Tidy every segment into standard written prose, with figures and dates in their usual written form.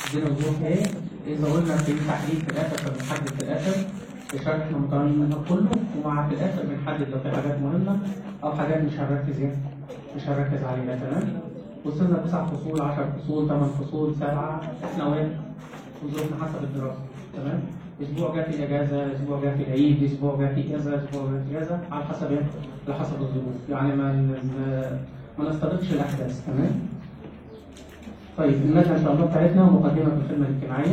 عندنا وضوح ايه؟ اذا قلنا في تحديد في الاخر فبنحدد في الاخر الشرح احنا مطالعين منه كله، ومع في الاخر بنحدد لو في حاجات مهمه او حاجات مش هنركز عليها. تمام؟ وصلنا 9 فصول، 10 فصول، 8 فصول، 7، احنا وين؟ وظروفنا حسب الدراسه. تمام؟ اسبوع جاء في اجازه، اسبوع جاء في العيد، اسبوع جاء في كذا، اسبوع جاء في كذا، على حسب ايه؟ على حسب الظروف، يعني ما نستبقش الاحداث. تمام؟ طيب المادة إن شاء الله بتاعتنا مقدمة في الخدمة الاجتماعية.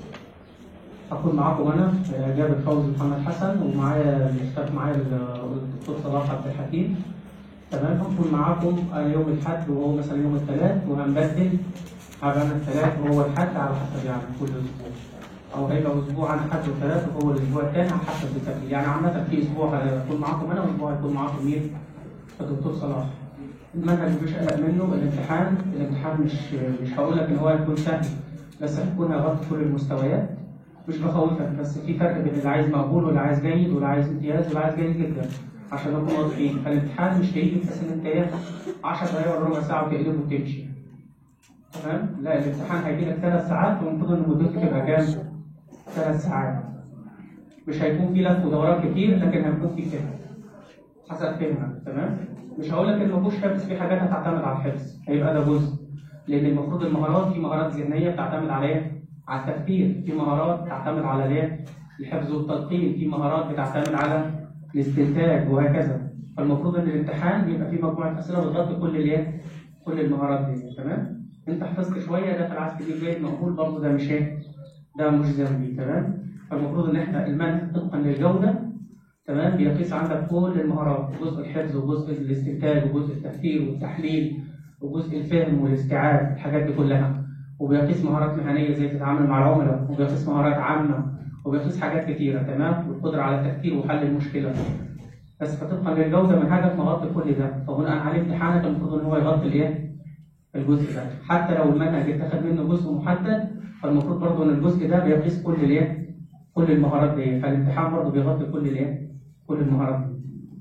هكون معاكم أنا جابر فوزي محمد حسن، ومعايا الدكتور صلاح عبد الحكيم. تمام؟ هنكون معاكم يوم الأحد وهو مثلا يوم الثلاث، وهنبدل على الثلاث وهو الأحد على حسب يعني كل أسبوع، أو هيبقى أسبوع عن الأحد والثلاث وهو الأسبوع الثاني على حسب التبديل. يعني عامة في أسبوع هيكون معاكم أنا، وأسبوع هيكون معاكم مين؟ الدكتور صلاح. المنهج مفيش قلق منه. الامتحان مش هقول لك ان هو هيكون سهل، بس هيكون هيغطي كل المستويات. مش بخوفك، بس في فرق بين اللي عايز مقبول واللي عايز جيد واللي عايز امتياز واللي عايز جيد جدا، عشان نكون واضحين. فالامتحان مش هيجي بحيث ان انت 10 دقايق ولا ربع ساعه وتقلب وتمشي. تمام؟ لا، الامتحان هيجي لك 3 ساعات، والمفروض ان مدته تبقى كام؟ 3 ساعات. مش هيكون في لف ودوران كتير، لكن هيكون في فهم حسب فهمك. تمام؟ مش هقول لك ان مفيش حفظ، في حاجات هتعتمد على الحفظ، هيبقى ده جزء، لان المفروض المهارات، في مهارات ذهنيه بتعتمد على ايه؟ على التفكير، في مهارات تعتمد على الايه؟ الحفظ والتلقين، في مهارات بتعتمد على الاستنتاج، وهكذا. فالمفروض ان الامتحان يبقى فيه مجموعه اسئله بتغطي كل الايه؟ كل المهارات دي. تمام؟ انت حفظت شويه داخل عايز تجيب جيد مقبول، برضه ده مش ايه؟ ده مش ذنبي. تمام؟ فالمفروض ان احنا المنهج طبقا للجوده، تمام، بيقيس عندك كل المهارات، جزء الحفظ وجزء الاستنتاج وجزء التفكير والتحليل وجزء الفهم والاستيعاب، الحاجات دي كلها. وبيقيس مهارات مهنيه زي تتعامل مع العملاء، وبيقيس مهارات عامه، وبيقيس حاجات كتيره. تمام؟ والقدره على التفكير وحل المشكله. بس فطبقا للجوده منهجك مغطي كل ده، فبناء عليه امتحانك المفروض ان هو يغطي الايه؟ الجزء ده. حتى لو المنهج اتخذ منه جزء محدد، فالمفروض برضه ان الجزء ده بيقيس كل الايه؟ كل المهارات دي. فالامتحان برضه بيغطي كل الايه؟ كل المهارات دي.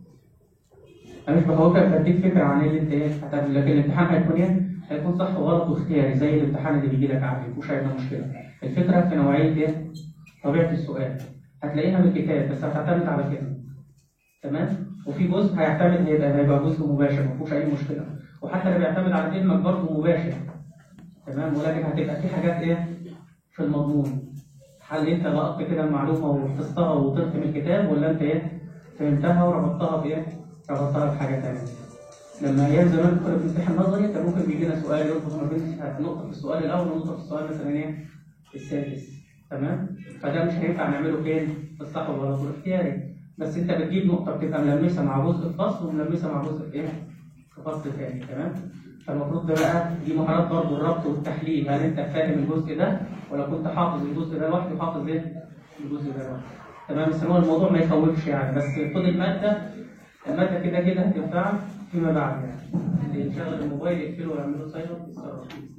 انا مش بخوفك، بديك فكره عن اللي انت هتعمل، لكن الامتحان هيكون ايه؟ هيكون صح وغلط واختياري زي الامتحان اللي بيجي لك عادي، مفيش اي مشكله. الفكره في نوعيه ايه؟ طبيعه السؤال. هتلاقيها من الكتاب، بس هتعتمد على كده. تمام؟ وفي جزء هيعتمد هيبقى جزء مباشر، مفيش اي مشكله. وحتى اللي بيعتمد على فهمك برضه مباشر. تمام؟ ولكن هتبقى في حاجات ايه؟ في المضمون. هل انت لقطت كده المعلومه وحفظتها وطرت من الكتاب، ولا انت ايه؟ فهمتها وربطتها بايه؟ ربطتها بحاجه ثانيه. لما ايام زمان كنا بنمتحن نظري، كان ممكن بيجي لنا سؤال يربط ما بين نقطه في السؤال الاول ونقطه في السؤال مثلا ايه؟ السادس. تمام؟ فده مش هينفع نعمله فين؟ في الصح والغلط والاختياري. بس انت بتجيب نقطه بتبقى ملمسه مع جزء في فصل، وملمسه مع جزء في ايه؟ في فصل ثاني. تمام؟ فالمفروض ده بقى دي مهارات برضه الربط والتحليل. هل انت فاهم الجزء ده، ولا كنت حافظ الجزء ده لوحده وحافظ ايه؟ الجزء ده لوحده. تمام؟ بس هو الموضوع ما يخوفش يعني، بس خد الماده كده كده هتنفعك فيما بعد يعني. اللي يشغل الموبايل يقفله ويعمل له سايلنت يتصرف فيه.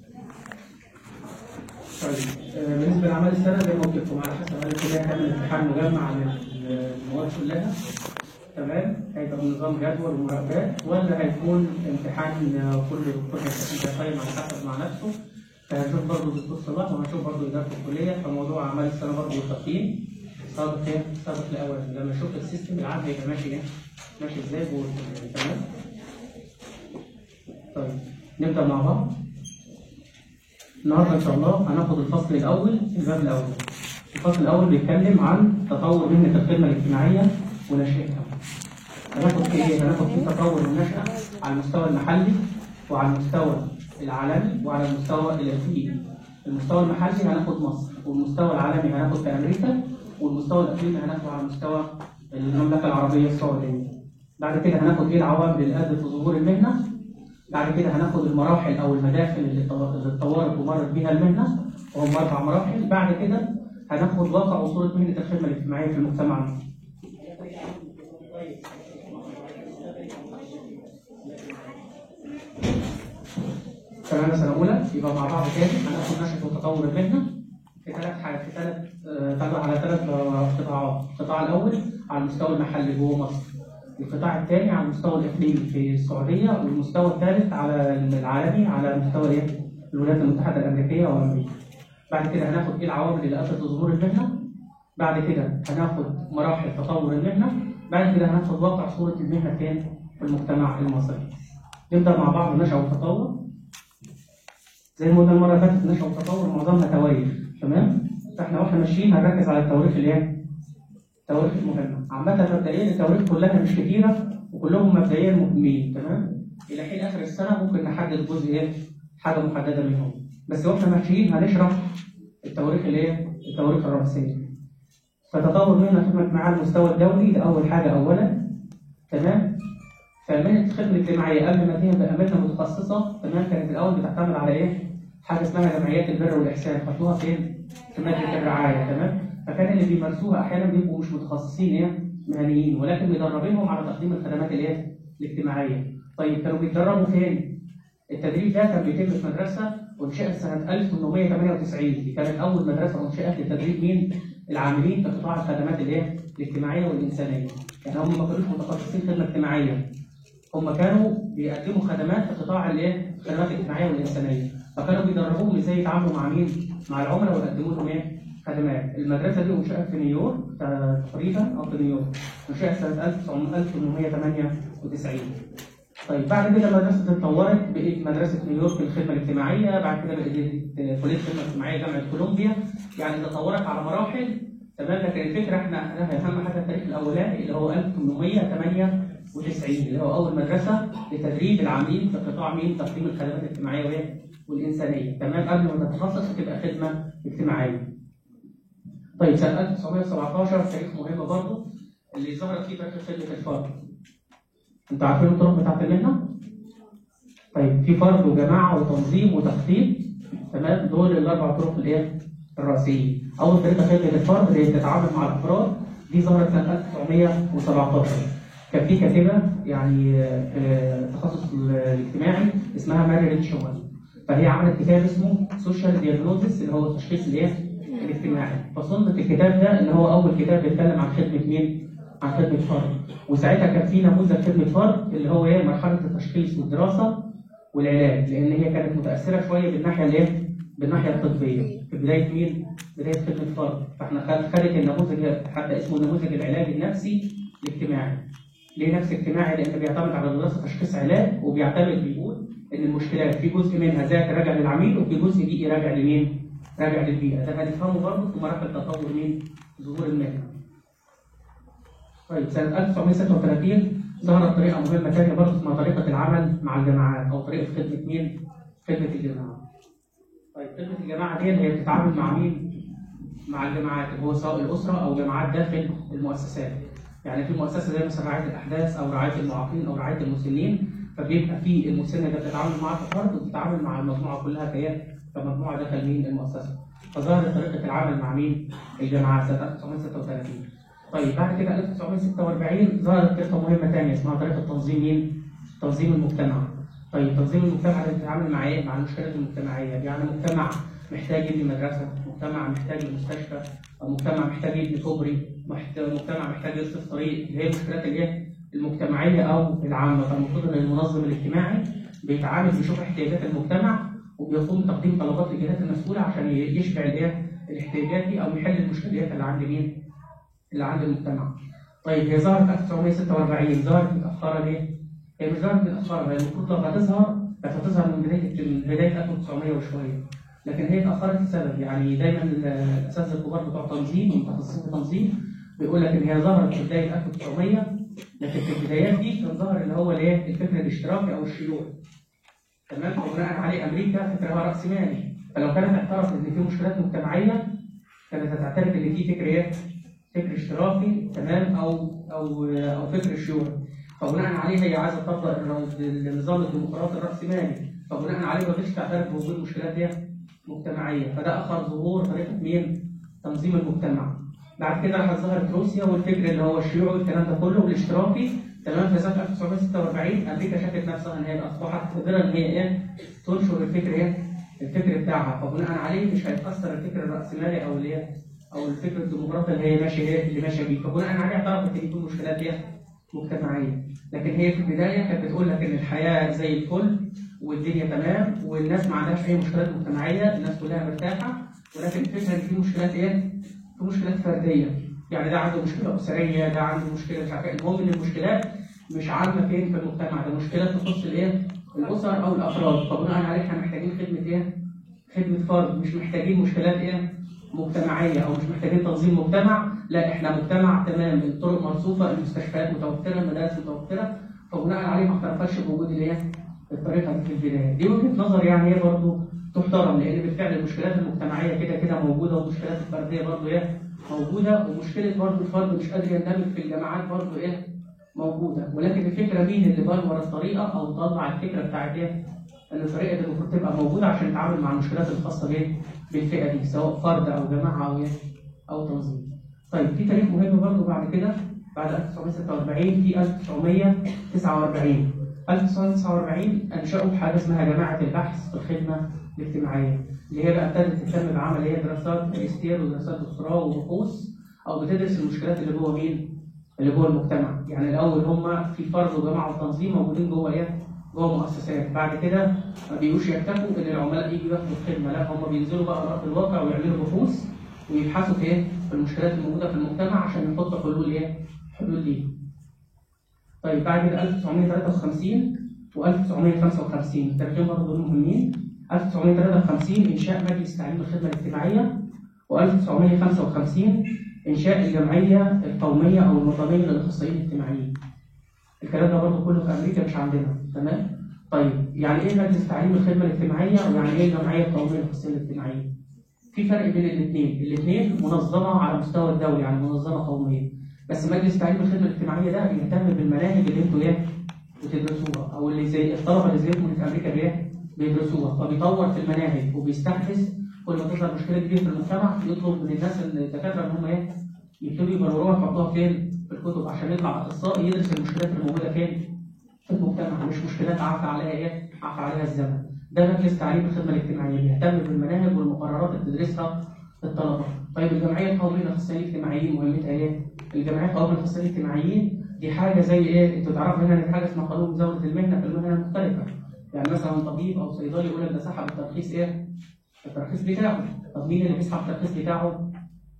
طيب بالنسبه لاعمال السنه زي ما قلت لكم، على حسب هل الكليه هتعمل امتحان مجمع للمواد كلها، تمام، هيبقى بنظام جدول ومراقبات، ولا هيكون امتحان كل دكتور هيقيم على حسب مع نفسه. فهنشوف برضه الدكتور صلاح، وهنشوف برضه اداره الكليه. فموضوع اعمال السنه برضه التقييم سابق الاول، لما نشوف السيستم العام هيبقى ماشي ازاي جوه الكليه. تمام؟ طيب نبدا مع بعض. النهارده ان شاء الله هناخد الفصل الاول، الباب الاول. الفصل الاول بيتكلم عن تطور مهنه الخدمه الاجتماعيه ونشأتها. هناخد فيه ايه؟ هناخد فيه تطور النشأة على المستوى المحلي وعلى المستوى العالمي وعلى المستوى الاقليمي. المستوى المحلي هناخد مصر، والمستوى العالمي هناخد في امريكا، والمستوى الاقليمي هناخده على مستوى المملكه العربيه السعوديه. بعد كده هناخد ايه العوامل اللي ادت لظهور المهنه. بعد كده هناخد المراحل او المداخل اللي اتطورت ومرت بها المهنه، وهم 4 مراحل. بعد كده هناخد واقع وصوره مهنه الخدمه الاجتماعيه في المجتمع المصري. سنة سنة أولى يبقى مع بعض تاني هناخد نشأة وتطور المهنة في 3 قطاعات. القطاع الأول على المستوى المحلي جوه مصر، القطاع الثاني على المستوى الإقليمي في السعودية، والمستوى الثالث على العالمي على مستوى الولايات المتحدة الأمريكية وأمريكا. بعد كده هناخد ايه العوامل اللي ادت لظهور المهنه، بعد كده هناخد مراحل تطور المهنه، بعد كده هناخد واقع صوره المهنه فين في المجتمع المصري. نبدا مع بعض النشأة والتطور. زي ما قلنا المره اللي فاتت النشأة والتطور معظمها تواريخ، تمام؟ فاحنا واحنا ماشيين هنركز على التواريخ اللي هي التواريخ المهمه. عامه مبدئيا التواريخ كلها مش كتيره وكلهم مبدئيا مهمين، تمام؟ الى حين اخر السنه ممكن نحدد جزء ايه حاجه محدده منهم، بس واحنا ماشيين هنشرح التواريخ اللي هي التواريخ الرئيسيه. فتطور مهنه الخدمه الاجتماعيه على المستوى الدولي ده اول حاجه اولا، تمام؟ فمهنه الخدمه الاجتماعيه قبل ما تبقى مهنه متخصصه، تمام، كانت الاول بتعتمد على ايه؟ حاجه اسمها جمعيات البر والاحسان، خدوها فين؟ في ماده الرعايه، تمام؟ فكان اللي بيمارسوها احيانا بيبقوا مش متخصصين ايه؟ مهنيين، ولكن بيدربينهم على تقديم الخدمات الايه؟ الاجتماعيه. طيب كانوا بيتدربوا فين؟ التدريب ده كان بيتم في مدرسه انشئت سنه 1898، دي كانت اول مدرسه انشئت لتدريب مين؟ العاملين في قطاع الخدمات الايه؟ الاجتماعيه والانسانيه. يعني هم ما كانوش متخصصين خدمه اجتماعيه، هم كانوا بيقدموا خدمات في قطاع الايه؟ الخدمات الاجتماعيه والانسانيه، فكانوا بيدربوهم ازاي يتعاملوا مع مين؟ مع العملاء ويقدموا لهم ايه؟ خدمات. المدرسه دي انشئت في نيويورك تقريبا، او في نيويورك، انشئت سنه 1898. طيب بعد كده المدرسه اتطورت، بقت مدرسه نيويورك للخدمه الاجتماعيه، بعد كده بقت كليه الخدمه الاجتماعيه جامعه كولومبيا، يعني تطورت على مراحل، تمام؟ لكن الفكره احنا اهم حاجه التاريخ الاولاني اللي هو 1898 اللي هو اول مدرسه لتدريب العاملين في قطاع مين؟ تقديم الخدمات الاجتماعيه والانسانيه، تمام؟ قبل ما تتخصص تبقى خدمه اجتماعيه. طيب سنه 1917 تاريخ مهم برضه اللي ظهرت فيه فكره خدمه الفرد. انتوا عارفين الطرق بتاعت المهنه؟ طيب في فرد وجماعه وتنظيم وتخطيط، تمام؟ دول الاربع طرق الايه؟ الرئيسيين. اول طريقه خدمه الفرد اللي هي بتتعامل مع الافراد، دي ظهرت سنه 1917. كان في كاتبه يعني التخصص الاجتماعي اسمها ماري ريتشمان، فهي عملت كتاب اسمه سوشيال دياجنوزيس اللي هو التشخيص الايه؟ الاجتماعي. فصنف الكتاب ده اللي هو اول كتاب بيتكلم عن خدمه مين؟ عن خدمه فرد. وساعتها كان في نموذج خدمه فرد اللي هو ايه؟ مرحله التشخيص والدراسه والعلاج، لان هي كانت متاثره شويه بالناحيه الايه؟ بالناحيه الطبيه في بدايه مين؟ بدايه خدمه فرد. فاحنا خدت النموذج حتى اسمه نموذج العلاج النفسي الاجتماعي. ليه نفسي اجتماعي؟ لان بيعتمد على دراسه تشخيص علاج، وبيعتمد بيقول ان المشكلات في جزء منها ذات راجع للعميل وفي جزء بيئي راجع لمين؟ راجع للبيئه. ده هنفهمه برضه في مراحل تطور مين؟ ظهور المهنه. طيب سنه 1936 ظهرت طريقه مهمه ثانيه برضه اسمها طريقه العمل مع الجماعات، او طريقه خدمه مين؟ خدمه الجماعه. طيب خدمه الجماعه دي اللي هي بتتعامل مع مين؟ مع الجماعات اللي هو سواء الاسره او جماعات داخل المؤسسات. يعني في مؤسسه زي مثلا رعايه الاحداث او رعايه المعاقين او رعايه المسنين، فبيبقى في المسنه ده بتتعامل معاه كفرد وبتتعامل مع المجموعه كلها كمجموعه داخل مين؟ المؤسسه. فظهرت طريقه العمل مع مين؟ الجماعات سنه 1936. طيب بعد كده 1946 ظهرت طريقه مهمه ثانيه اسمها طريقه تنظيم مين؟ تنظيم المجتمع. طيب تنظيم المجتمع ده بيتعامل مع ايه؟ مع المشكلات المجتمعيه، يعني مجتمع محتاج يبني مدرسه، مجتمع محتاج مستشفى، او مجتمع محتاج يبني كوبري، مجتمع محتاج يصرف طريق، اللي هي المشكلات اللي هي المجتمعيه او العامه. فالمفروض ان المنظم الاجتماعي بيتعامل بيشوف احتياجات المجتمع وبيقوم بتقديم طلبات للجهات المسؤوله عشان يشبع الاحتياجات دي او يحل المشكلات اللي عند مين؟ اللي عند المجتمع. طيب هي ظهرت 1946، ظهرت متاخره ليه؟ هي مش ظهرت متاخره، هي المفروض لما تظهر كانت هتظهر من بدايه 1900 وشويه، لكن هي اتاخرت لسبب. يعني دايما الاساتذه الكبار بتوع تنظيم ومتخصصين في التنظيم بيقول لك ان هي ظهرت في بدايه 1900، لكن في البدايات دي كان ظهر اللي هو الايه؟ الفكر الاشتراكي او الشيوعي. تمام؟ وبناء عليه امريكا فكرها راسمالي، فلو كانت اعترفت ان في مشكلات مجتمعيه كانت هتعترف ان في فكر ايه؟ فكر اشتراكي، تمام؟ او فكر شيوعي. فبناء عليه هي عايزه تطبق النظام الديمقراطي الراسمالي، فبناء عليه ما فيش تعترف بوجود مشكلات دي مجتمعيه، فده اخر ظهور طريقه مين؟ تنظيم المجتمع. بعد كده راحت ظهرت روسيا والفكر اللي هو الشيوعي والكلام ده كله والاشتراكي، تمام؟ في سنه 1946 امريكا شافت نفسها ان هي اصبحت قادره ان هي ايه؟ تنشر الفكر بتاعها، فبناء عليه مش هيتاثر الفكر الراسمالي او الفكر الديمقراطي اللي هي ماشيه بيه، فبناء عليه اعترفت ان يكون مشكلات دي مجتمعيه. لكن هي في البدايه كانت بتقول لك ان الحياه زي الفل والدنيا تمام والناس ما عندهاش اي مشكلات مجتمعيه، الناس كلها مرتاحه، ولكن الفكره ان في مشكلات ايه؟ في مشكلات فرديه، يعني ده عنده مشكله اسريه، ده عنده مشكله مش عارف ايه، المهم ان المشكلات مش عامه فين في المجتمع، ده مشكلات تخص الايه؟ الاسر او الافراد، فبناء عليه احنا محتاجين خدمه ايه؟ خدمه فرد، مش محتاجين مشكلات ايه؟ مجتمعيه، او مش محتاجين تنظيم مجتمع، لا احنا مجتمع تمام، الطرق مرصوفه، المستشفيات متوفره، المدارس متوفره، فبناء عليه ما اختلفش بوجود الايه؟ الطريقه دي في البدايه، دي وجهه نظر يعني هي برضه تحترم، لان بالفعل المشكلات المجتمعيه كده كده موجوده، والمشكلات الفرديه برضه ايه؟ موجوده، ومشكله برضه الفرد مش قادر يندمج في الجامعات برضه ايه؟ موجوده، ولكن الفكره مين اللي بلور الطريقه او طلع الفكره بتاعت ايه؟ ان الطريقه دي المفروض تبقى موجوده عشان تتعامل مع المشكلات الخاصه بايه؟ بالفئه دي، سواء فرد او جماعه او ايه؟ او تنظيم. طيب في تاريخ مهم برضه بعد كده، بعد 1946 في 1949. 1949 انشأوا حاجه اسمها جماعه البحث في الخدمه الاجتماعيه، اللي هي بقى ابتدت تهتم بعمل هي دراسات ماجستير ودراسات دكتوراه وبحوث، او بتدرس المشكلات اللي جوه مين؟ اللي جوه المجتمع. يعني الاول هم في فرد وجماعه وتنظيم موجودين جوه ايه؟ جوه مؤسسات، بعد كده ما بيقوش يكتفوا ان العملاء يجوا ياخدوا الخدمه، لا هم بينزلوا بقى ارض الواقع ويعملوا بحوث ويبحثوا في ايه؟ في المشكلات الموجوده في المجتمع عشان يحطوا حلول ايه؟ حلول ليه. طيب بعد كده 1953 و1955 الترجمه برضه دول مهمين. 1953 انشاء مجلس تعليم الخدمه الاجتماعيه، و1955 انشاء الجمعيه القوميه او الوطنيه للاخصائيين الاجتماعيين. الكلام ده برضه كله في امريكا مش عندنا، تمام؟ طيب يعني ايه مجلس تعليم الخدمه الاجتماعيه ويعني ايه الجمعيه القوميه للاخصائيين الاجتماعيين؟ في فرق بين الاثنين منظمه على مستوى الدولي، يعني منظمه قوميه، بس مجلس تعليم الخدمه الاجتماعيه ده بيهتم بالمناهج اللي انتوا ايه؟ بتدرسوها، او اللي زي الطلبه اللي زيكم في امريكا ايه؟ بيدرسوها، فبيطور في المناهج وبيستحدث كل ما تظهر مشكله جديده في المجتمع يطلب من الناس الدكاتره ان هم ايه؟ يبتدوا يبروروها ويحطوها فين؟ في الكتب عشان يطلع اخصائي يدرس المشكلات اللي موجوده فين؟ في المجتمع، مش مشكلات عفى عليها ايه؟ عفى عليها الزمن. ده مجلس تعليم الخدمه الاجتماعيه بيهتم بالمناهج والمقررات اللي بتدرسها الطلبه. طيب الجمعيه القوميه للاخصائيين الاجتماعيين مهمتها ايه؟ الجمعيه القوميه للاخصائيين الاجتماعيين دي حاجه زي ايه؟ انتوا تعرفوا هنا ان حاجه اسمها قانون مزاوله المهنه في المهن المختلفه. يعني مثلا طبيب او صيدلي يقول لك ده سحب الترخيص ايه؟ الترخيص بتاعه. طب مين اللي بيسحب الترخيص بتاعه؟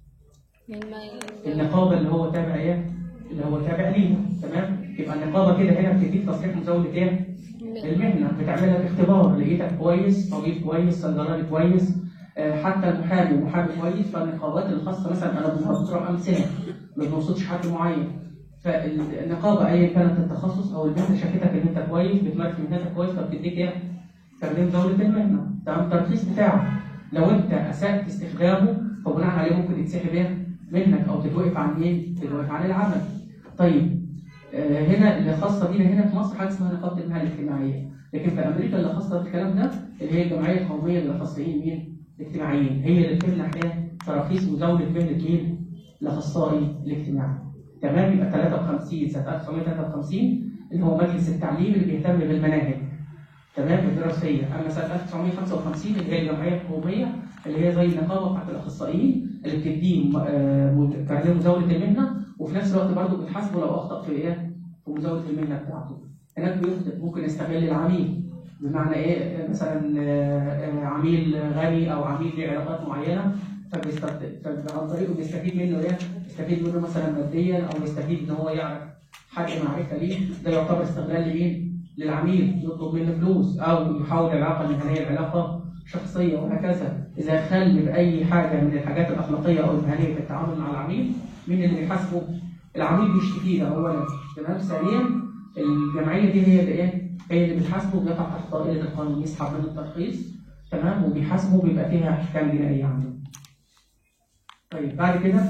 النقابه اللي هو تابع ايه؟ اللي هو تابع ليها، تمام؟ يبقى النقابه كده هنا بتديك تصريح مزاوله ايه؟ المهنه، بتعمل لك اختبار، لقيتك كويس، طبيب كويس، صيدلاني كويس، حتى محامي كويس. فالنقابات الخاصه مثلا انا بضرب امثله ما بنقصدش حد معين، فالنقابه ايا كانت التخصص او المهنه شافتك ان انت كويس بتمارس مهنتك كويس فبتديك ايه؟ تقديم مزاوله المهنه، تمام؟ الترخيص بتاعه لو انت اسأت استخدامه فبناء عليه ممكن يتسحب ايه؟ منك او تتوقف عن ايه؟ تتوقف عن العمل. طيب هنا اللي خاصه بينا هنا في مصر حاجه اسمها نقابه المهن الاجتماعيه، لكن في امريكا اللي خاصه بالكلام ده اللي هي الجمعيه القوميه للاخصائيين مين؟ الاجتماعيين، هي اللي بتمنح ايه؟ تراخيص مزاوله مهنه مين؟ الاخصائي الاجتماعي. تمام؟ يبقى 53 سنه 1953 اللي هو مجلس التعليم اللي بيهتم بالمناهج، تمام؟ الدراسيه. اما سنه 1955 اللي هي الجمعيه القوميه اللي هي زي النقابه بتاعت الاخصائيين اللي بتدي كارنيه مزاوله المهنه، وفي نفس الوقت برضه بتحاسبه لو اخطا في ايه؟ في مزاوله المهنه بتاعته. هناك ممكن يستغل العميل، بمعنى ايه؟ مثلا عميل غني او عميل له علاقات معينه فعن طريقه بيستفيد منه ايه؟ يستفيد منه مثلا ماديا، او يستفيد ان هو يعرف حاجه معرفه ليه، ده يعتبر استغلال لايه؟ للعميل، يطلب منه فلوس او يحول العلاقه المهنيه لعلاقه شخصيه وهكذا. اذا خل باي حاجه من الحاجات الاخلاقيه او المهنيه في التعامل مع العميل، مين اللي بيحاسبه؟ العميل بيشتكي ده اولا، تمام؟ ثانيا الجمعيه دي هي اللي ايه؟ هي اللي بتحاسبه، بيقع تحت طائله القانون، يسحب منه الترخيص، تمام؟ وبيحاسبه بيبقى فيها احكام جنائيه عنده. طيب بعد كده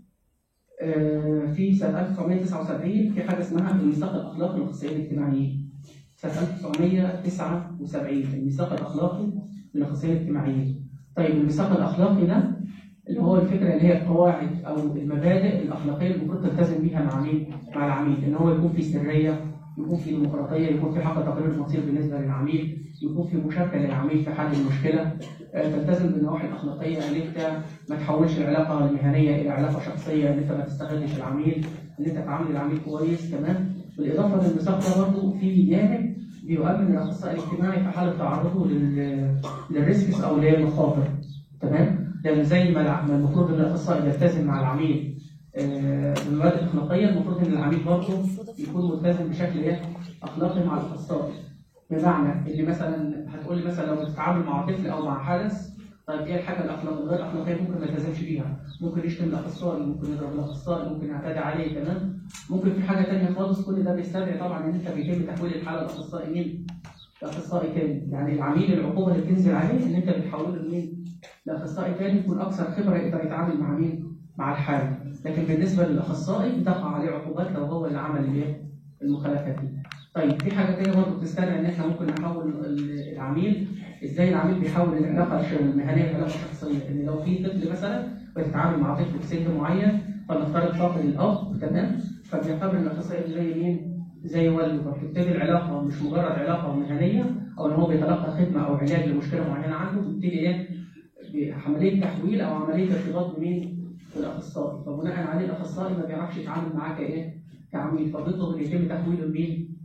في سنه 1979 في حاجه اسمها الميثاق الاخلاقي للاخصائيين الاجتماعيين. سنه 1979 الميثاق الاخلاقي للاخصائيين الاجتماعيين. طيب الميثاق الاخلاقي ده اللي هو الفكره اللي هي القواعد او المبادئ الاخلاقيه اللي المفروض تلتزم بيها مع مين؟ مع العميل، ان هو يكون في سريه، يكون في ديمقراطيه، يكون في حق تقرير المصير بالنسبه للعميل، يكون في مشاركه للعميل في حل المشكله، تلتزم بالنواحي الاخلاقيه ان انت ما تحولش العلاقه المهنيه الى علاقه شخصيه، ان انت ما تستغلش العميل، ان انت تعامل العميل كويس، تمام؟ بالاضافه للميثاق ده برضه في جانب بيؤمن الاخصائي الاجتماعي في حاله تعرضه للريسكس او للمخاطر، تمام؟ ده زي ما المفروض ان الاخصائي يلتزم مع العميل بالمبادئ الاخلاقيه، المفروض ان العميل برضه يكون ملتزم بشكل اخلاقي مع الاخصائي. بمعنى اللي مثلا هتقول لي مثلا لو بتتعامل مع طفل او مع حدث، طيب ايه الحاجه الغير اخلاقيه ممكن ما يلتزمش بيها؟ ممكن يشتم الاخصائي، ممكن يضرب الاخصائي، ممكن يعتدي عليه، تمام؟ ممكن في حاجه ثانيه خالص. كل ده بيستدعي طبعا ان انت بيتم تحويل الحاله لاخصائي مين؟ لاخصائي تاني. يعني العميل العقوبه اللي بتنزل عليه ان انت بتحوله لمين؟ لاخصائي تاني يكون اكثر خبره يقدر يتعامل مع مين؟ مع الحاله. لكن بالنسبه للاخصائي بتقع عليه عقوبات لو هو اللي عمل المخالفات دي. طيب في حاجه ثانيه برضه بتستدعي ان احنا ممكن نحول العميل. ازاي العميل بيحول العلاقه المهنيه لعلاقه شخصيه؟ ان لو في طفل مثلا بتتعامل مع طفل في سن معين، فنفترض فاقد الاب، تمام؟ فبيعتبر ان الاخصائي زي مين؟ زي والده. فبتبتدي العلاقه مش مجرد علاقه مهنيه او ان هو بيتلقى خدمه او علاج لمشكله معينه عنده، بتبتدي بعمليه تحويل او عمليه ارتباط بمين؟ بالاخصائي. فبناء عليه الاخصائي ما بيعرفش يتعامل معاه كعميل، فبيطلب ان يتم تحويله لمين؟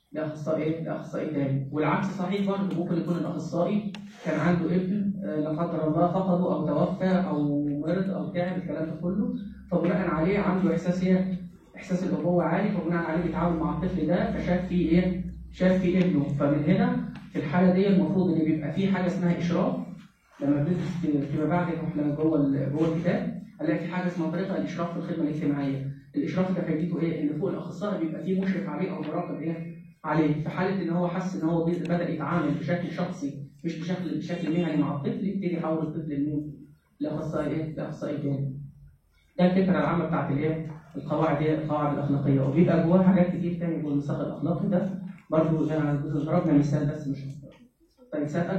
لاخصائي تاني. والعكس صحيح برضه، ممكن يكون الاخصائي كان عنده ابن لا قدر الله فقده او توفى او مرض او تعب، الكلام ده كله، فبناء عليه عنده احساس الابوه عالي، فبناء عليه بيتعامل مع الطفل ده فشاف فيه شاف فيه ابنه. فمن هنا في الحاله دي المفروض ان بيبقى في حاجه اسمها اشراف. لما بندرس فيما بعد احنا جوه الكتاب هنلاقي في حاجه اسمها طريقه الاشراف في الخدمه الاجتماعيه. الاشراف ده فايدته ايه؟ ان فوق الاخصائي بيبقى فيه مشرف عليه او مراقب عليه. في حاله ان هو حس ان هو بدا يتعامل بشكل شخصي مش بشكل مهني مع الطفل، يبتدي يحول الطفل لمين؟ لاخصائي تاني. ده الفكره العامه بتاعت القواعد الاخلاقيه، وبيبقى جواها حاجات كتير تاني جوه الميثاق الاخلاقي ده برضه. ضربنا مثال بس مش طيب. سنه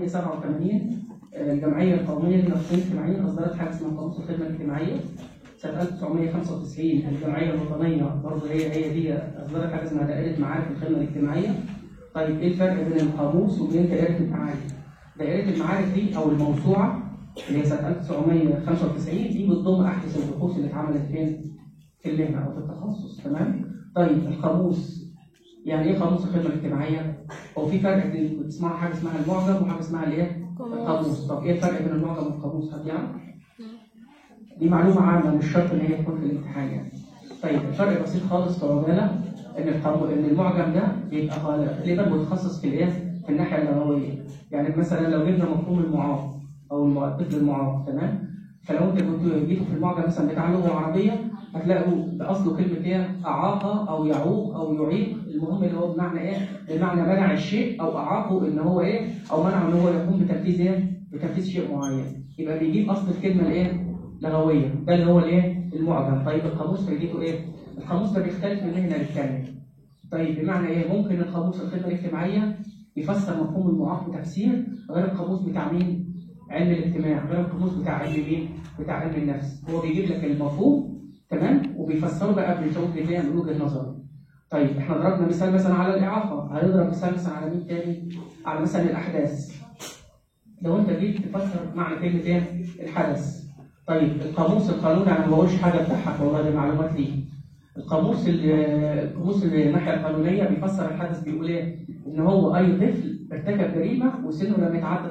1987 الجمعيه القوميه للنفسيه الاجتماعيه اصدرت حاجه اسمها قاموس الخدمه الاجتماعيه. سنه 1995 الجمعيه الوطنيه برضه هي دي اصدرت حاجه اسمها دائره معارف الخدمه الاجتماعيه. طيب ايه الفرق بين القاموس وبين دائره المعارف؟ دائره المعارف دي او الموسوعه اللي هي سنه 1995 دي بتضم احدث البحوث اللي اتعملت فين؟ في المهنه او في التخصص، تمام؟ طيب القاموس، يعني ايه قاموس الخدمه الاجتماعيه؟ هو في فرق بين بتسمعوا حاجه اسمها المعجم وحاجه اسمها القاموس. طب ايه الفرق بين المعجم والقاموس؟ حد يعرف؟ دي معلومه عامه مش شرط ان هي تكون في الامتحان يعني. طيب الفرق بسيط خالص في عجاله، ان المعجم ده بيبقى غالبا متخصص في الناحيه اللغويه. يعني مثلا لو جبنا مفهوم المعاق او الطفل المعاق، تمام؟ فلو انت كنتوا جيتوا في المعجم مثلا بتاع اللغه العربيه هتلاقوا باصله كلمه اعاق او يعوق او يعيق، المهم اللي هو بمعنى بمعنى منع الشيء او اعاقه ان هو او منعه ان هو يقوم بتنفيذ شيء معين. يبقى بيجيب اصل الكلمه لغويه، ده اللي هو المعجم. طيب القاموس فايدته القاموس ده بيختلف من مهنه للثانيه. طيب بمعنى ممكن القاموس الخدمه الاجتماعيه يفسر مفهوم المعاق بتفسير غير القاموس بتاع مين؟ علم الاجتماع، غير القاموس بتاع علم مين؟ بتاع علم النفس. هو بيجيب لك المفهوم، تمام؟ وبيفسره بقى من وجهه نظره. طيب احنا ضربنا مثال مثلا على الاعاقه، هنضرب مثال مثلا على مين تاني؟ على مثلا الاحداث. لو انت جيت تفسر معنى كلمه الحدث. طيب القاموس القانوني انا ما بقولش حاجه بتضحك والله، دي معلومات ليه. القاموس الناحيه القانونيه بيفسر الحدث بيقول ان هو اي طفل ارتكب جريمه وسنه لم يتعدى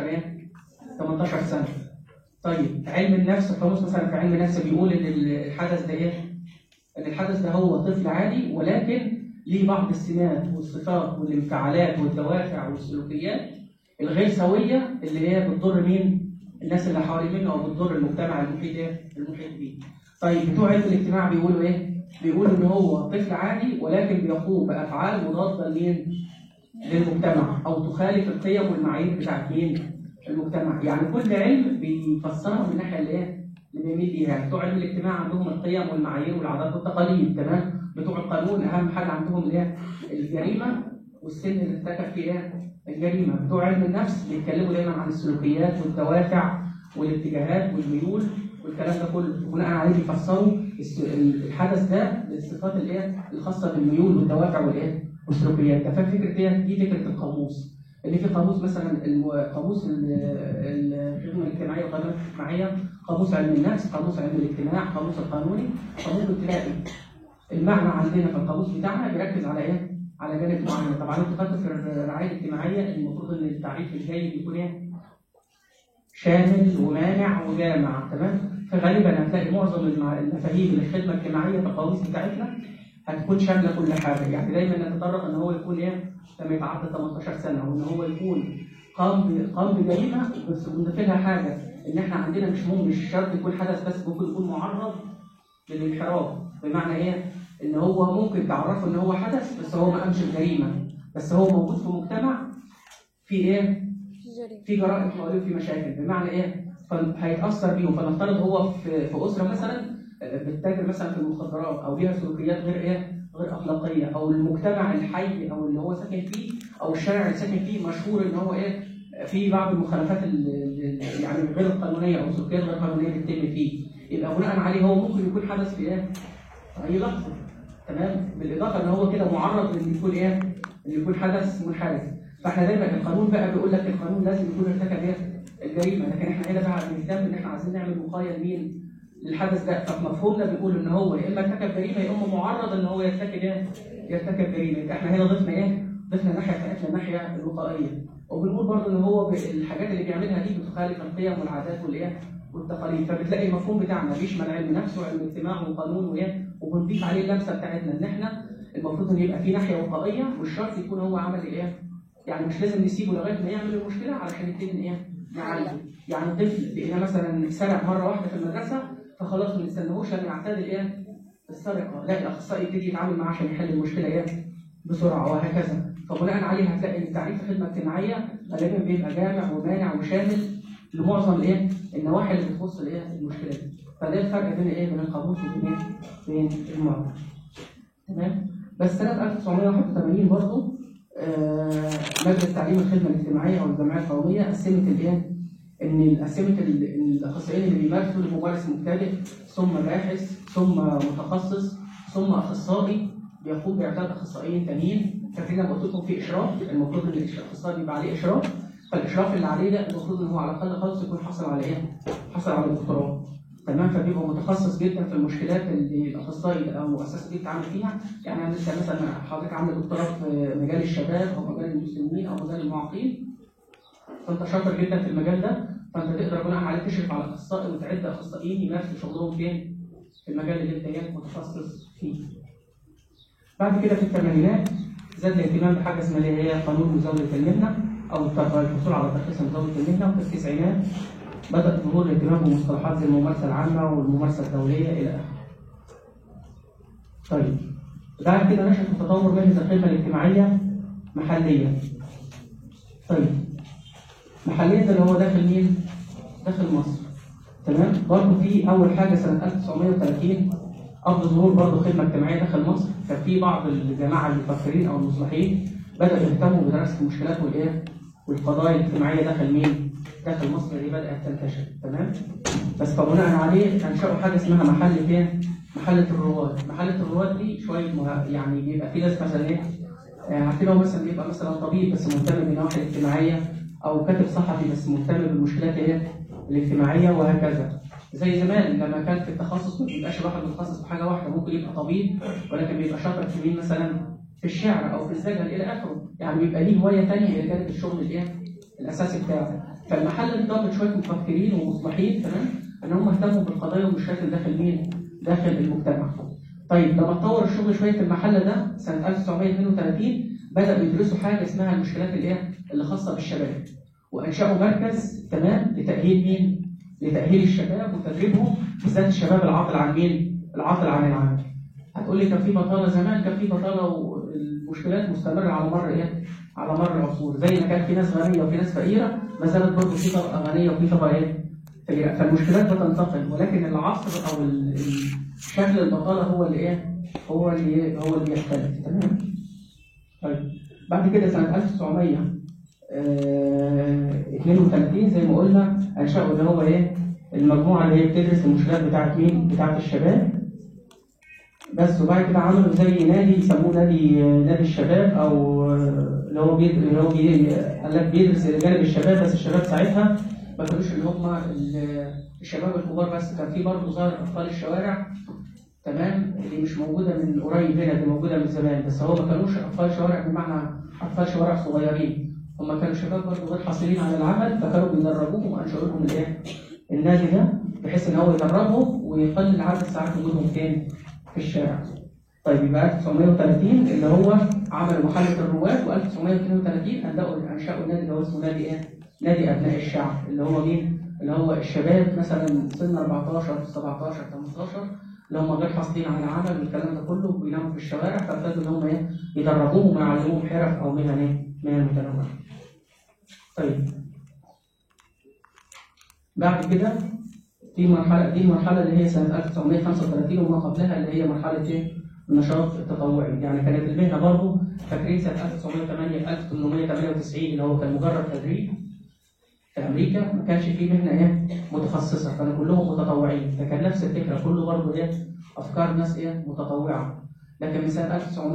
18 سنه. طيب علم النفس، القاموس مثلا في علم النفس بيقول ان الحدث ده ان الحدث ده هو طفل عادي ولكن ليه بعض السمات والصفات والانفعالات والدوافع والسلوكيات الغير سويه اللي هي بتضر مين؟ الناس اللي حواليه منه او بتضر المجتمع المحيط بيه. طيب بتوع علم الاجتماع بيقولوا بيقولوا ان هو طفل عادي ولكن بيقوم بافعال مضاده للمجتمع او تخالف القيم والمعايير بتاعت المجتمع. يعني كل علم بيفسرها من الناحيه اللي بيميل ليها. يعني بتوع علم الاجتماع عندهم القيم والمعايير والعادات والتقاليد، تمام؟ بتوع القانون اهم حاجه عندهم الجريمه والسن اللي ارتكب فيه الجريمه. بتوع علم النفس بيتكلموا دايما عن السلوكيات والدوافع والاتجاهات والميول والكلام ده كله، بناء عليه بيفسروا الحدث ده بالصفات الخاصه بالميول والدوافع والسلوكيات. ده فكره دي فكره القاموس. اللي في قاموس مثلا قاموس الخدمه الاجتماعيه والقانون الاجتماعيه، قاموس علم النفس، قاموس علم الاجتماع، قاموس القانوني. فممكن تلاقي المعنى عندنا في القاموس بتاعنا بيركز على على جانب معين. طبعا انتوا خدتوا في الرعايه الاجتماعيه المفروض ان التعريف الجيد يكون شامل ومانع وجامع. تمام؟ فغالبا هتلاقي معظم المفاهيم الخدمه الاجتماعيه في القواميس بتاعتنا هتكون شامله كل حاجه. يعني دايما نتطرق ان هو يكون ايه لما يتعدى 18 سنه، وان هو يكون قام بجريمه، بس بنضيف لها حاجه ان احنا عندنا مش شرط يكون حدث، بس ممكن يكون معرض للانحراف. بمعنى ايه؟ ان هو ممكن تعرفه ان هو حدث بس هو ما قامش بجريمه، بس هو موجود في مجتمع في ايه؟ في جرائم حواليه وفي مشاكل. بمعنى ايه؟ فهيتاثر بيهم. فنفترض هو في اسره مثلا بتتاجر مثلا في المخدرات او ليها سلوكيات غير اخلاقيه، او المجتمع الحي او اللي هو ساكن فيه او الشارع اللي ساكن فيه مشهور ان هو في بعض المخالفات يعني غير القانونيه او سلوكيات غير قانونيه بتتم فيه. يبقى بناء عليه هو ممكن يكون حدث في اي لحظه. تمام؟ بالاضافه ان هو كده معرض ان يكون ان يكون حدث منحرف. فاحنا دايما القانون بقى بيقول لك القانون لازم يكون ارتكب الجريمه، لكن احنا هنا بقى بنهتم ان احنا عايزين نعمل وقايه لمين؟ للحدث ده. فمفهومنا بيقول ان هو يا اما ارتكب جريمه يا اما معرض ان هو يرتكب جريمه. يبقى احنا هنا ضفنا الناحيه بتاعتنا الناحيه الوقائيه. وبنقول برضه ان هو الحاجات اللي بيعملها دي بتخالف القيم والعادات والتقاليد. فبتلاقي المفهوم بتاعنا بيشمل علم نفس وعلم اجتماع وقانون وبنضيف عليه اللمسه بتاعتنا ان احنا المفروض ان يبقى في ناحيه وقائيه، والشرط يكون هو عمل يعني مش لازم نسيبه لغايه ما يعمل المشكله علشان نبتدي نعالجه. يعني طفل لقينا مثلا سرق مره واحده في المدرسه، فخلاص ما نستناهوش لما يعتاد السرقه، لا الاخصائي يبتدي يتعامل معاه عشان يحل المشكله بسرعه وهكذا. فبناء عليه هتلاقي ان تعريف الخدمه الاجتماعيه غالبا بيبقى جامع ومانع وشامل لمعظم النواحي اللي بتخص المشكله دي. فده الفرق بين القاموس وبين المعجم. تمام؟ بس سنه 1981 برضه مجلس تعليم الخدمه الاجتماعيه والجمعيه القوميه قسمت الاخصائيين اللي بيمارسوا لممارس مبتدئ ثم باحث ثم متخصص ثم اخصائي بيقوم باعداد اخصائيين تانيين. فاكرين لما قلت لكم في اشراف، المفروض ان الاخصائي بيبقى عليه اشراف، فالاشراف اللي عليه ده المفروض ان هو على الاقل خالص يكون حصل على حصل على دكتوراه. تمام؟ فبيبقى متخصص جدا في المشكلات اللي الاخصائي او المؤسسه دي بتتعامل فيها. يعني انت مثلا حضرتك عامل دكتوراه في مجال الشباب او مجال المسلمين او مجال المعاقين، فانت شاطر جدا في المجال ده، فانت تقدر بناء عليه تشرف على اخصائي وتعد اخصائيين يمارسوا شغلهم فين؟ في المجال اللي انت متخصص فيه. بعد كده في الثمانينات زاد الاهتمام بحاجه اسمها اللي هي قانون مزاوله المهنه او الحصول على ترخيص مزاوله المهنه. وفي التسعينات بدأ ظهور الاهتمام بمصطلحات زي الممارسة العامة والممارسة الدولية إلى آخره. طيب، بعد كده نشأت تطور مهنة الخدمة الاجتماعية محليا. طيب، محليا ده اللي هو داخل مين؟ داخل مصر. تمام؟ برضه في أول حاجة سنة 1930 قبل ظهور برضه خدمة اجتماعية داخل مصر، كان في بعض الجماعة المفكرين أو المصلحين بدأوا يهتموا بدراسة المشكلات والقضايا الاجتماعية داخل مين؟ داخل مصر اللي بدأت تنتشر. تمام؟ بس فبناء عليه انشأوا حاجة اسمها محل فين؟ محلة الرواد. محلة الرواد دي شوية يعني بيبقى في ناس مثلا هتلاقوا مثلا بيبقى مثلا طبيب بس مهتم بالنواحي الاجتماعية، أو كاتب صحفي بس مهتم بالمشكلات الاجتماعية وهكذا. زي زمان لما كان في التخصص ما بيبقاش الواحد متخصص في حاجة واحدة، ممكن يبقى طبيب ولكن بيبقى شاطر في مين مثلا؟ في الشعر أو في الزجل إلى آخره. يعني بيبقى ليه هواية ثانية إلى جانب الشغل الأساسي بتاعه. فالمحل ضم شويه مفكرين ومصلحين، تمام، ان هم اهتموا بالقضايا والمشكلات اللي داخل مين؟ داخل المجتمع. طيب، لما اتطور الشغل شويه في المحل ده سنه 1932 بداوا يدرسوا حاجه اسمها المشكلات اللي خاصه بالشباب، وانشأوا مركز تمام لتأهيل مين؟ لتأهيل الشباب وتدريبهم، بالذات الشباب العاطل عن مين؟ العاطل عن العمل. هتقول لي كان في بطاله زمان، كان في بطاله والمشكلات مستمره على مر على مر العصور. زي ما كان في ناس غنيه وفي ناس فقيره، ما زالت برضه في طبقه غنيه وفي طبقه فقيره. فالمشكلات بتنتقل، ولكن العصر او شكل البطاله هو اللي يختلف. تمام؟ طيب، بعد كده سنه 1932 زي ما قلنا انشأوا اللي هو المجموعه اللي هي بتدرس المشكلات بتاعت مين؟ بتاعت الشباب بس. وبعد كده عملوا زي نادي يسموه نادي الشباب، او اللي هو قال لك بيدرس جانب الشباب، بس الشباب ساعتها ما كانوش اللي هم الشباب الكبار بس، كان في برضه ظاهر اطفال الشوارع، تمام، اللي مش موجوده من قريب هنا، دي موجوده من زمان، بس هو ما كانوش اطفال شوارع بمعنى اطفال شوارع صغيرين، هم كانوا شباب برضه غير حاصلين على العمل، فكانوا بيدربوهم وانشأوا لهم الايه؟ النادي ده، بحيث ان هو يدربهم ويقلل عدد ساعات وجودهم فين؟ في الشارع. طيب يبقى 1930 اللي هو عملوا محلة الرواد، و1932 انشأوا النادي اللي هو اسمه نادي ايه؟ نادي ابناء الشعب، اللي هو مين؟ اللي هو الشباب مثلا سن 14 17 18 اللي هم غير حاصلين على عمل والكلام ده كله وبيناموا في الشوارع، فابتدوا ان هم ايه؟ يدربوهم ويعلموهم حرف او مهن متنوعه. طيب بعد كده في مرحله، دي المرحله اللي هي سنه 1935 وما قبلها، اللي هي مرحله ايه؟ النشاط التطوعي. يعني كانت المهنه برضه فاكرين سنه 1908 1898 اللي هو كان مجرد تدريب في امريكا، ما كانش فيه مهنه ايه؟ متخصصه، كانوا كلهم متطوعين، فكان نفس الفكره، كله برضه ايه؟ افكار ناس ايه؟ متطوعه. لكن من سنه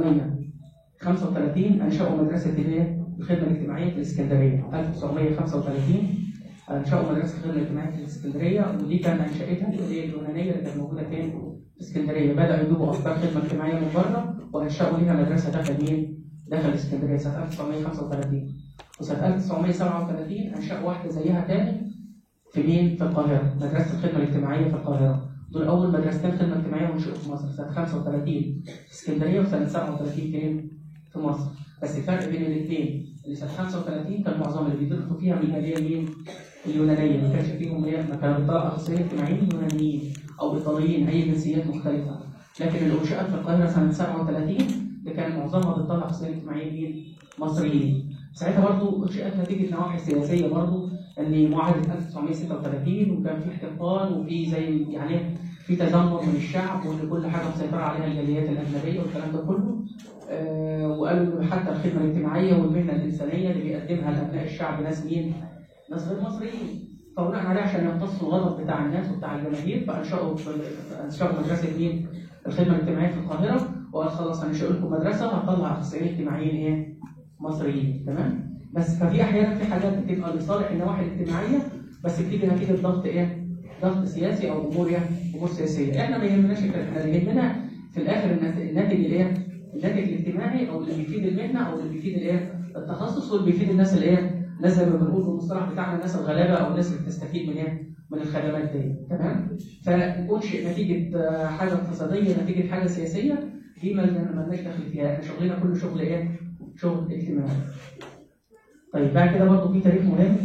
1935 انشأوا مدرسه الايه؟ الخدمه الاجتماعيه في الاسكندريه. 1935 انشأوا مدرسه الخدمه الاجتماعيه في الاسكندريه، ودي كان انشأتها اللي هي اليونانيه اللي كانت موجوده فين؟ في اسكندريه. بدأوا يجيبوا افكار خدمه اجتماعيه من بره وانشأوا ليها مدرسه داخل مين؟ داخل اسكندريه سنه 1935. وسنه 1937 انشأوا واحده زيها تاني في مين؟ في القاهره، مدرسه الخدمه الاجتماعيه في القاهره. دول اول مدرستين خدمه اجتماعيه منشئوا في مصر، سنه 35 في اسكندريه وسنه 37 فين؟ في مصر. بس الفرق بين الاثنين اللي سنه 35 كان معظم اللي بيدرسوا فيها من مين؟ اليونانيه، ما كانش فيهم ايه؟ ما كانوا بيطلعوا اخصائيين اجتماعيين يونانيين او ايطاليين، اي جنسيات مختلفه. لكن الانشاءات في القاهره سنه 37 اللي كان معظمها بتطلع اخصائيين اجتماعيين مصريين. ساعتها برضه انشئت نتيجه نواحي سياسيه برضه، ان معاهده 1936 وكان في احتقان وفي زي يعني في تذمر من الشعب، وان كل حاجه مسيطره عليها الجاليات الاجنبيه والكلام ده كله. وقالوا ان حتى الخدمه الاجتماعيه والمهنه الانسانيه اللي بيقدمها لابناء الشعب ناس مين؟ ناس غير مصريين. فبناء عليه عشان يمتصوا الغضب بتاع الناس وبتاع الجماهير، فانشأوا مدرسه مين؟ الخدمه الاجتماعيه في القاهره، وقال خلاص هنشأ لكم مدرسه هتطلع اخصائيين اجتماعيين ايه؟ مصريين، تمام؟ بس ففي احيانا في حاجات بتبقى لصالح النواحي الاجتماعيه بس بتيجي نتيجه ضغط ايه؟ ضغط سياسي او امور امور سياسيه. احنا ما يهمناش الكلام، احنا اللي يهمنا في الاخر الناتج الايه؟ الناتج الاجتماعي او اللي بيفيد المهنه او اللي بيفيد الايه؟ التخصص، واللي بيفيد الناس الايه؟ الناس زي ما بنقول بالمصطلح بتاعنا الناس الغلابه او الناس اللي بتستفيد من ايه؟ من الخدمات دي، تمام؟ فانشئ نتيجه حاجه اقتصاديه، نتيجه حاجه سياسيه، دي ما لناش دخل فيها، احنا شغلنا كله شغل ايه؟ شغل اجتماعي. طيب بعد كده برضه في تاريخ مهم،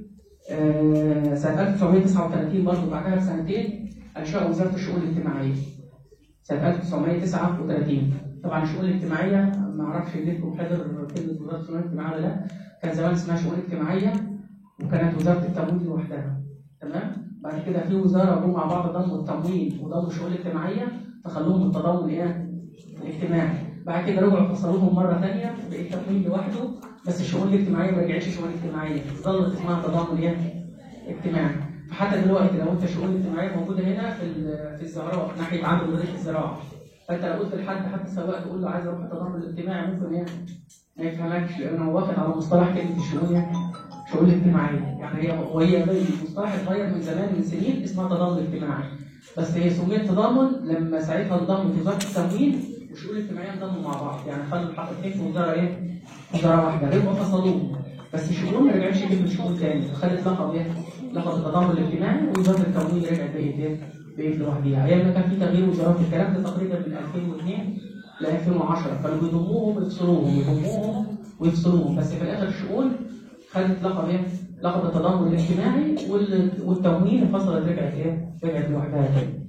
سنة 1939 برضه بعدها بسنتين أنشأوا وزارة الشؤون الاجتماعية. سنة 1939 طبعا الشؤون الاجتماعية ما أعرفش ليكم حضر كلمة وزارة الشؤون الاجتماعية ولا لا، كان زمان اسمها شؤون اجتماعية وكانت وزارة التمويل لوحدها، تمام؟ بعد كده في وزارة جم مع بعض ضموا التمويل وضموا الشؤون الاجتماعية فخلوهم التضامن ايه؟ الاجتماعي. بعد كده رجعوا فصلوهم مرة ثانية بقى التمويل لوحده، بس الشؤون الاجتماعية ما رجعتش شؤون اجتماعية، ظلت اسمها تضامن ايه؟ اجتماعي. فحتى دلوقتي لو انت الشؤون الاجتماعية موجودة هنا في الزهراء ناحية عند مديرية الزراعة، فانت لو قلت لحد حتى السواق تقول له عايز اروح التضامن الاجتماعي ممكن ايه؟ ما يفهمكش، لأنه واخد على مصطلح كلمة الشؤون شؤون اجتماعية، يعني وهي المصطلح اتغير من زمان من سنين اسمها تضامن اجتماعي، بس هي سميت تضامن لما ساعتها انضمت وزارة التمويل والشؤون الاجتماعية انضموا مع بعض، يعني خلوا الحقيقتين في وزارة ايه؟ وزارة واحدة، رجعوا فصلوهم، بس الشؤون ما رجعتش كلمة شؤون تاني، خدت لقب ايه؟ لقب التضامن الاجتماعي، ووزارة التمويل رجعت بقيت لوحدها. ايام ما كان في تغيير وزارات، الكلام ده تقريبا من 2002 ل 2010 كانوا بيضموهم ويفصلوهم يضموهم ويفصلوهم، بس في الاخر الشؤون خدت لقب ايه؟ لقب التضامن الاجتماعي، والتمويل انفصلت رجعت لوحدها تاني.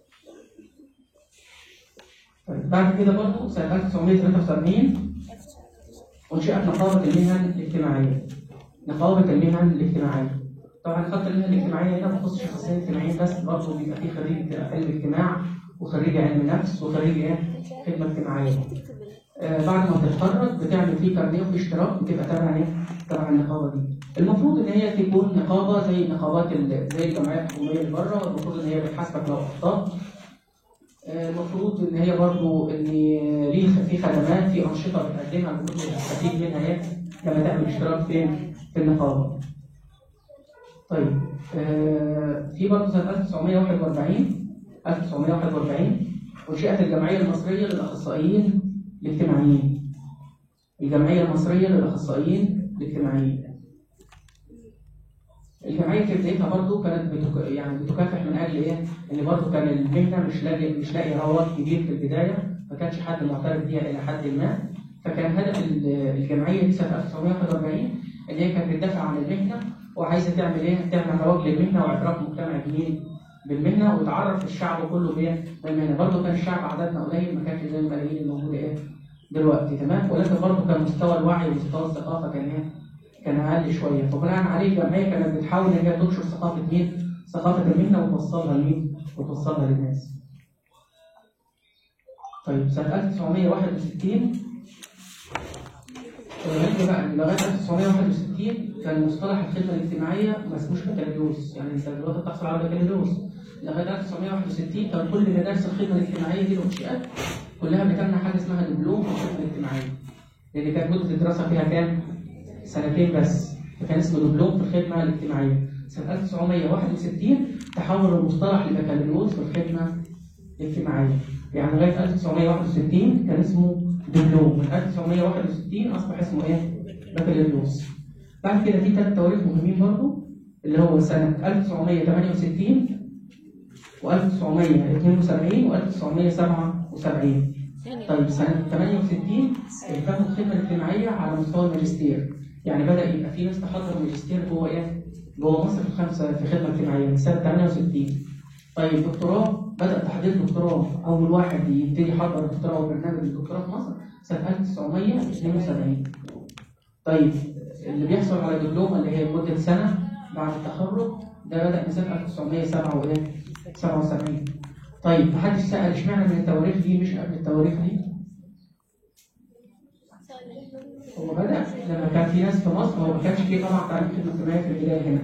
طيب بعد كده برضه سنة 1973 انشئت نقابة المهن الاجتماعية. نقابة المهن الاجتماعية. طبعا نقابة المهن الاجتماعية هنا ما بتخصش شخصيين اجتماعيين بس، برضه بيبقى فيه خريج علم اجتماع وخريج علم نفس وخريج ايه؟ خدمة اجتماعية. بعد ما بتتخرج بتعمل فيه كارنيه وفي اشتراك بتبقى تبع النقابة دي. المفروض ان هي تكون نقابة زي النقابات زي الجمعيات الحكومية اللي بره، المفروض ان هي بتحاسبك لو اخطأت. المفروض ان هي برضه ان ليه في خدمات في انشطه بتقدمها المفروض تستفيد منها ايه؟ لما تعمل اشتراك فين؟ في النقابه. طيب في برضه سنه 1941 انشئت الجمعيه المصريه للاخصائيين الاجتماعيين. الجمعيه المصريه للاخصائيين الاجتماعيين. الجمعيه في بدايتها برضه كانت بتكافح من اجل ايه؟ ان برضه كان المهنه مش لاقي رواد كبير في البدايه، ما كانش حد معترف بيها الى حد ما، فكان هدف الجمعيه دي سنه 1941 ان هي كانت بتدافع عن المهنه وعايزه تعمل ايه؟ تعمل رواج للمهنه واعتراف مجتمع جديد بالمهنه وتعرف الشعب كله بايه؟ بالمهنه. برضه كان الشعب عددنا قليل، ما كانش زي الملايين الموجوده ايه؟ دلوقتي، تمام؟ ولكن برضه كان مستوى الوعي ومستوى الثقافه كان اقل شويه، فبناء عليه الجمعيه كانت بتحاول ان هي تنشر ثقافه مين؟ ثقافه المهنه وتوصلها لمين؟ وتوصلها للناس. طيب سنه 1961 لغايه 1961 كان مصطلح الخدمه الاجتماعيه ما اسموش بكالوريوس، يعني انت دلوقتي بتحصل على بكالوريوس. لغايه 1961 كان كل مدارس الخدمه الاجتماعيه دي المنشئات كلها بتمنع حاجه اسمها دبلوم في الخدمه الاجتماعيه، لان كانت مده الدراسه فيها كام؟ سنتين بس، فكان اسمه دبلوم في الخدمه الاجتماعيه. سنه 1961 تحول المصطلح لبكالوريوس في الخدمه الاجتماعيه، يعني لغايه 1961 كان اسمه دبلوم، من 1961 اصبح اسمه ايه؟ بكالوريوس. بعد كده في 3 تواريخ مهمين برضه، اللي هو سنه 1968 و1972 و1977. طيب سنه 68 انتهت الخدمه الاجتماعيه على مستوى الماجستير، يعني بدا يبقى في ناس تحضر ماجستير جوه ايه؟ جوه مصر في خدمه اجتماعيه من سنه 68. طيب دكتوراه، بدا تحضير دكتوراه، اول واحد يبتدي يحضر دكتوراه وبرنامج الدكتوراه في مصر سنه 1972. طيب اللي بيحصل على دبلومه اللي هي مده سنه بعد التخرج ده بدا من سنه 1977. طيب محدش سال اشمعنى من التواريخ دي مش قبل التواريخ دي؟ هو بدأ لما كان في ناس في مصر، هو ما كانش فيه طبعا تعليم خدمة اجتماعية في البداية هنا،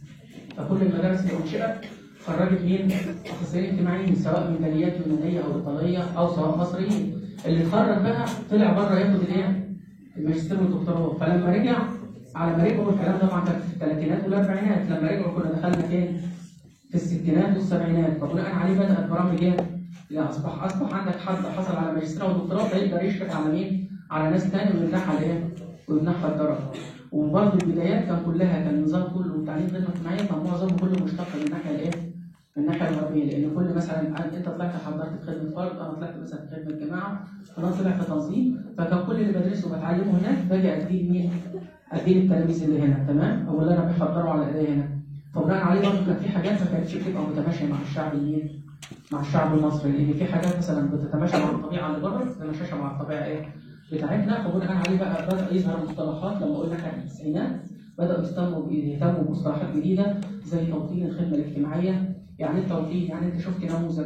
فكل المدارس اللي أنشئت خرجت مين؟ أخصائيين اجتماعيين، سواء من جاليات يونانية أو إيطالية أو سواء مصريين. اللي اتخرج بقى طلع بره ياخد الايه؟ الماجستير والدكتوراه، فلما رجع على ما رجعوا، الكلام طبعا كان في الثلاثينات والأربعينات، لما رجعوا كنا دخلنا فين؟ في الستينات والسبعينات، فبناء عليه بدأت برامج ايه؟ لا أصبح عندك حد حصل على ماجستير ودكتوراه فيقدر يشرف على مين؟ على ناس ثانيه ويمنحها الايه؟ ويمنحها الدرجه. وبرضه البدايات كان النظام كله والتعليم الخدمه الاجتماعيه كان معظمه كله مشتق من الناحيه الايه؟ من الناحيه الغربيه، لان كل مثلا انت طلعت حضرت في خدمه فرد، انا طلعت مثلا في خدمه جماعه، انا طلعت في تنظيم، فكان كل اللي بدرسه وبتعلمه هناك باجي اديه مين؟ اديه التلاميذ اللي هنا، تمام؟ او اللي انا بحضره على ايديا هنا. فبناء عليه برضه كان في حاجات ما كانتش بتبقى متماشيه مع الشعب المين؟ مع الشعب المصري، لان في حاجات مثلا بتتماشى مع الطبيعه اللي بره ما بتتماشاش مع الطبيعه ايه؟ بتاعتنا. فبناء عليه بقى بدا يظهر مصطلحات، لما قلنا احنا في التسعينات بداوا يهتموا بمصطلحات جديده زي توطين الخدمه الاجتماعيه. يعني التوطين يعني انت شفت نموذج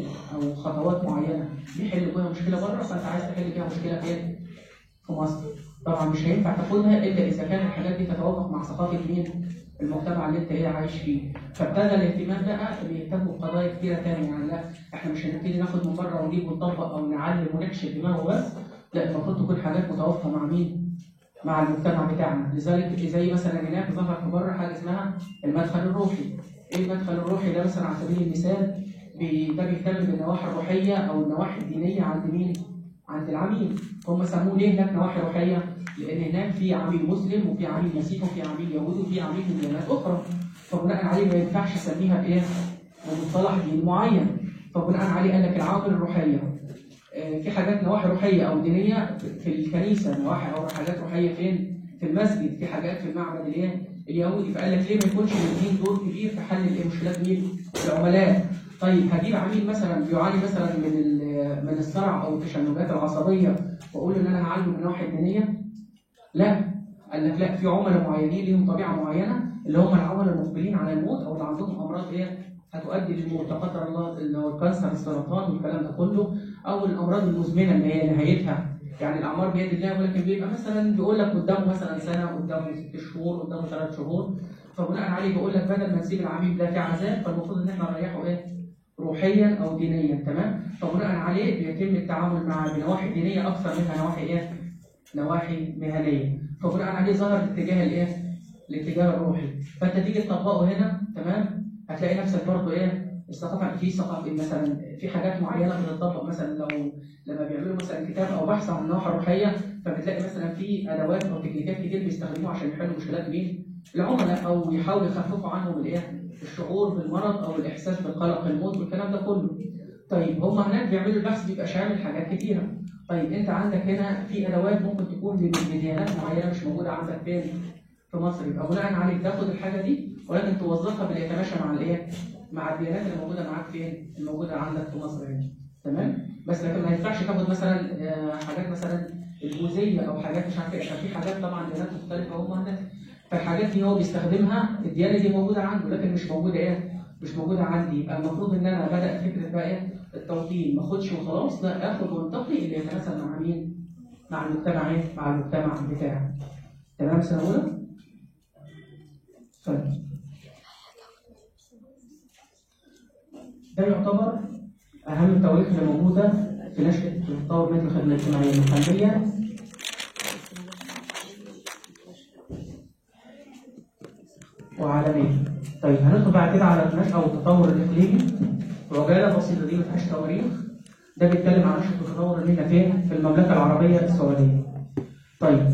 او خطوات معينه بيحل بيها مشكله بره، فانت عايز تحل بيها مشكله فين؟ في مصر. طبعا مش هينفع تاخدها الا اذا كان الحاجات دي تتوافق مع ثقافه مين؟ المجتمع اللي انت ايه عايش فيه. فابتدى الاهتمام بقى ان يهتموا بقضايا كثيره ثانيه، يعني لا احنا مش هنبتدي ناخد من بره ونجيب ونطبق او نعلم ونكشف دماغه بس، لا المفروض تكون حاجات متوافقه مع مين؟ مع المجتمع بتاعنا. لذلك زي مثلا هناك ظهر في بره حاجه اسمها المدخل الروحي. ايه المدخل الروحي ده؟ مثلا على سبيل المثال ده بيهتم بالنواحي الروحيه او النواحي الدينيه عند مين؟ عند العميل. هم سموه ليه هناك نواحي روحيه؟ لان هناك في عميل مسلم وفي عميل مسيحي وفي عميل يهودي وفي عميل من ديانات اخرى، فبناء عليه ما ينفعش اسميها بايه؟ بمصطلح دين معين. فبناء عليه قال لك العوامل الروحيه. في حاجات نواحي روحيه او دينيه في الكنيسه، نواحي او حاجات روحيه فين؟ في المسجد، في حاجات في المعبد الايه؟ اليهودي. فقال لك ليه ما يكونش للدين دور كبير في حل مشكلات مين؟ العملاء. طيب هجيب عميل مثلا بيعاني مثلا من الصرع او التشنجات العصبيه واقول ان انا هعالجه من الناحيه الدينيه؟ لا، قال لك لا، في عملاء معينين ليهم طبيعه معينه، اللي هم العملاء المقبلين على الموت او اللي عندهم امراض ايه؟ هتؤدي للموت، لا قدر الله، اللي هو الكانسر، السرطان والكلام ده كله، او الامراض المزمنه اللي هي نهايتها يعني الاعمار بيد الله، ولكن بيبقى مثلا بيقول لك قدامه مثلا سنه، قدامه 6 شهور، قدامه 3 شهور. فبناء عليه بيقول لك بدل ما نسيب العميل ده في عذاب، فالمفروض ان احنا نريحه ايه؟ روحيا او دينيا، تمام؟ فبناء عليه بيتم التعامل مع بنواحي دينيه اكثر منها نواحي ايه؟ نواحي مهنيه. فبناء عليه ظهر الاتجاه الايه؟ الاتجاه الروحي. فانت تيجي تطبقه هنا، تمام؟ هتلاقي نفسك برضه ايه؟ الثقافه في ثقافه مثلا في حاجات معينه بتطبق، مثلا لما بيعملوا مثلا كتاب او بحث عن النواحي الروحيه، فبتلاقي مثلا في ادوات او تكنيكات كتير بيستخدموها عشان يحلوا مشكلات مين؟ العملاء، او يحاولوا يخففوا عنهم الشعور بالمرض او الاحساس بالقلق الموت والكلام ده كله. طيب هم هناك بيعملوا البحث بيبقى شامل حاجات كتيره. طيب انت عندك هنا في ادوات ممكن تكون لديانات معينه مش موجوده عندك فين؟ في مصر. يبقى بناء عليك تاخد الحاجه دي ولكن توظفها باليتماشى مع مع الديانات اللي موجوده معاك فين؟ الموجوده عندك في مصر هنا. تمام؟ بس لكن ما ينفعش تاخد مثلا حاجات مثلا البوذيه او حاجات مش عارف ايه، في حاجات طبعا ديانات مختلفه هم هناك. فالحاجات دي هو بيستخدمها، الديانه دي موجوده عنده لكن مش موجوده مش موجوده عندي. يبقى المفروض ان انا بدات فكره بقى التوطين، ما اخدش وخلاص، لا اخد وانتقي اللي يتناسب مع مين؟ مع المجتمع مع المجتمع بتاعي. تمام سنه اولى؟ طيب ده يعتبر اهم التواريخ اللي موجوده في نشأة تطور مثل الخدمه الاجتماعيه المحليه وعالميه. طيب هندخل بعد كده على النشأة والتطور الاقليمي. عجاله بسيطه دي ما فيهاش تواريخ. ده بيتكلم عن نشأة التطور اللي هنا فين؟ في المملكه العربيه السعوديه. طيب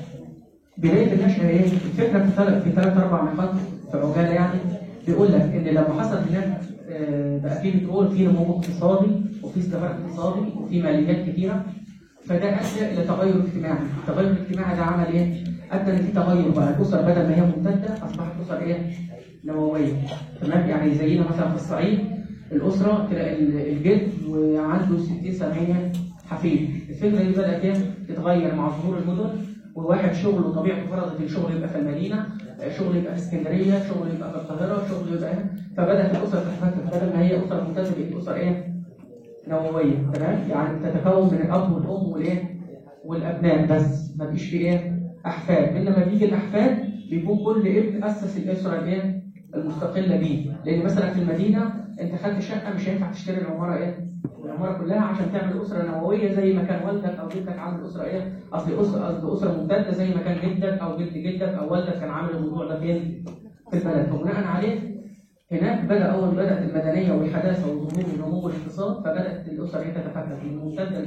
بدايه النشأة ايه؟ الفكره في 3-4 نقاط في عجاله يعني. بيقول لك ان لما حصل هناك بقى في بترول، في نمو اقتصادي وفي ازدهار اقتصادي وفي ماليات كثيره، فده ادى الى تغير اجتماعي. التغير الاجتماعي ده عمل ايه؟ ادى ان في تغير بقى. الاسر بدل ما هي ممتده اصبحت اسر نوويه. تمام؟ يعني زينا مثلا في الصعيد الاسره تلاقي الجد وعنده 60-70 حفيد. الفكره دي بدات تتغير مع ظهور المدن، وواحد شغله وطبيعته فرضت الشغل يبقى في المدينه، شغل يبقى في اسكندريه، شغل يبقى في القاهره، شغل يبقى فبدات الاسره تتفتت، بدل ما هي اسره ممتازه بقت اسر نوويه. تمام؟ يعني تتكون من الاب والام والابناء بس، ما فيش فيه احفاد. انما بيجي الاحفاد بيكون كل ابن اسس الاسره المستقله بيه. لان مثلا في المدينه انت خدت شقه مش هينفع تشتري العماره كلها عشان تعمل اسره نوويه زي ما كان والدك او جدك عامل اسره قصدي اسره ممتده زي ما كان جدك او جد جدك او والدك كان عامل الموضوع ده فين؟ في البلد. فبناء عليه هناك بدات المدنيه والحداثه وظهور ونمو الاقتصاد، فبدات الاسر تتفكك من ممتده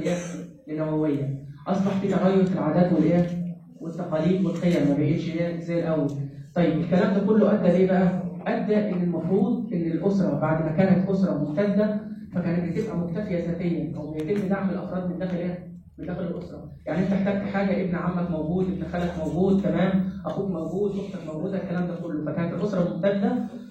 لنوويه. اصبح في تغير في العادات والتقاليد والقيم، ما بقتش زي الاول. طيب الكلام ده كله ادى ليه بقى؟ ادى ان المفروض ان الاسره بعد ما كانت اسره ممتده فكانت بتبقى مكتفيه ذاتيا، او بيتم دعم الافراد من داخل الاسره. يعني انت احتجت حاجه، ابن عمك موجود، ابن خالك موجود، تمام، اخوك موجود، اختك موجوده، الكلام ده كله. فكانت الاسره ممتده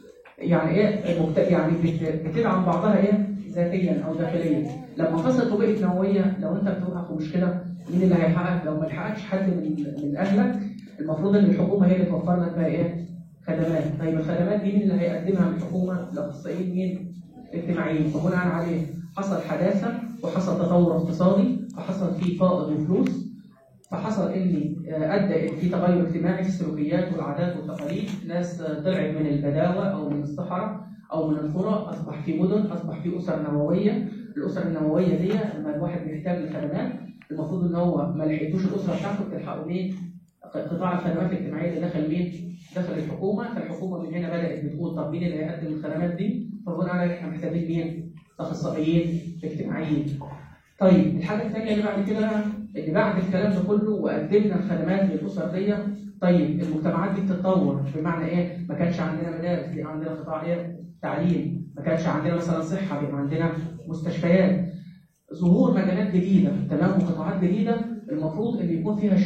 يعني يعني بتدعم بعضها ذاتيا او داخليا. لما فصلت وبقت نوويه، لو انت بتوقع في مشكله مين اللي هيحقق؟ لو ما لحقكش حد من اهلك المفروض ان الحكومه هي اللي توفر لك بقى خدمات. طيب الخدمات دي مين اللي هيقدمها من الحكومه؟ الاخصائيين اجتماعيين. فبناء عليه حصل حداثه وحصل تطور اقتصادي، فحصل فيه فائض وفلوس، فحصل ان ادى في تغير اجتماعي في السلوكيات والعادات والتقاليد. ناس طلعت من البداوه او من الصحراء او من القرى، اصبح في مدن، اصبح في اسر نوويه. الاسر النوويه دي لما الواحد بيحتاج لخدمات المفروض ان هو ما لحقتوش الاسره بتاعته بتلحقه مين؟ قطاع الخدمات الاجتماعيه اللي داخل مين؟ داخل الحكومه. فالحكومه من هنا بدات بتقول طب مين اللي هيقدم الخدمات دي؟ فبناء على احنا محتاجين مين؟ اخصائيين اجتماعيين. طيب الحاجه الثانيه اللي بعد كده اللي بعد الكلام ده كله وقدمنا الخدمات للاسر دي، طيب المجتمعات دي بتتطور. بمعنى ايه؟ ما كانش عندنا مدارس، بقى عندنا قطاع تعليم، ما كانش عندنا مثلا صحه، بقى عندنا مستشفيات، ظهور مجالات جديده، تمام، وقطاعات جديده المفروض ان يكون فيها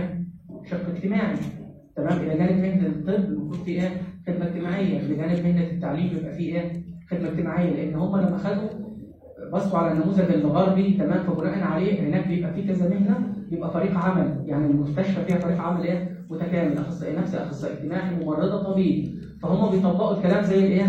شق اجتماعي. تمام؟ الى جانب مهنه الطب المفروض في خدمه اجتماعيه، الى جانب مهنه التعليم يبقى في خدمه اجتماعيه، لان هم لما خدوا بصوا على النموذج الغربي، تمام، فبناء عليه هناك بيبقى في كذا مهنه، بيبقى فريق عمل، يعني المستشفى فيها فريق عمل متكامل، اخصائي نفسي، اخصائي اجتماعي، ممرضه، طبيب. فهم بيطبقوا الكلام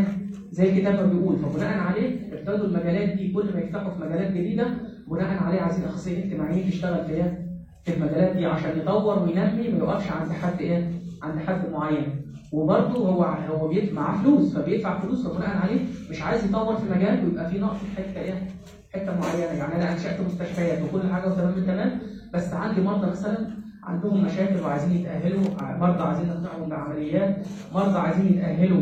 زي الكتاب ما بيقول. فبناء عليه ابتدوا المجالات دي كل ما يفتحوا في مجالات جديده بناء عليه عايزين اخصائيين اجتماعيين تشتغل في المجالات دي عشان يطور وينمي، ما يوقفش عند حد عند حد معين. وبرضه هو معاه فلوس، فبيدفع فلوس، فبناء عليه مش عايز يطور في مجال ويبقى في نقص في حته معينه. يعني انا انشات مستشفيات وكل حاجه وتمام التمام، بس عندي مرضى مثلا عندهم مشاكل وعايزين يتأهلوا، مرضى عايزين نقنعهم بعمليات، مرضى عايزين يتأهلوا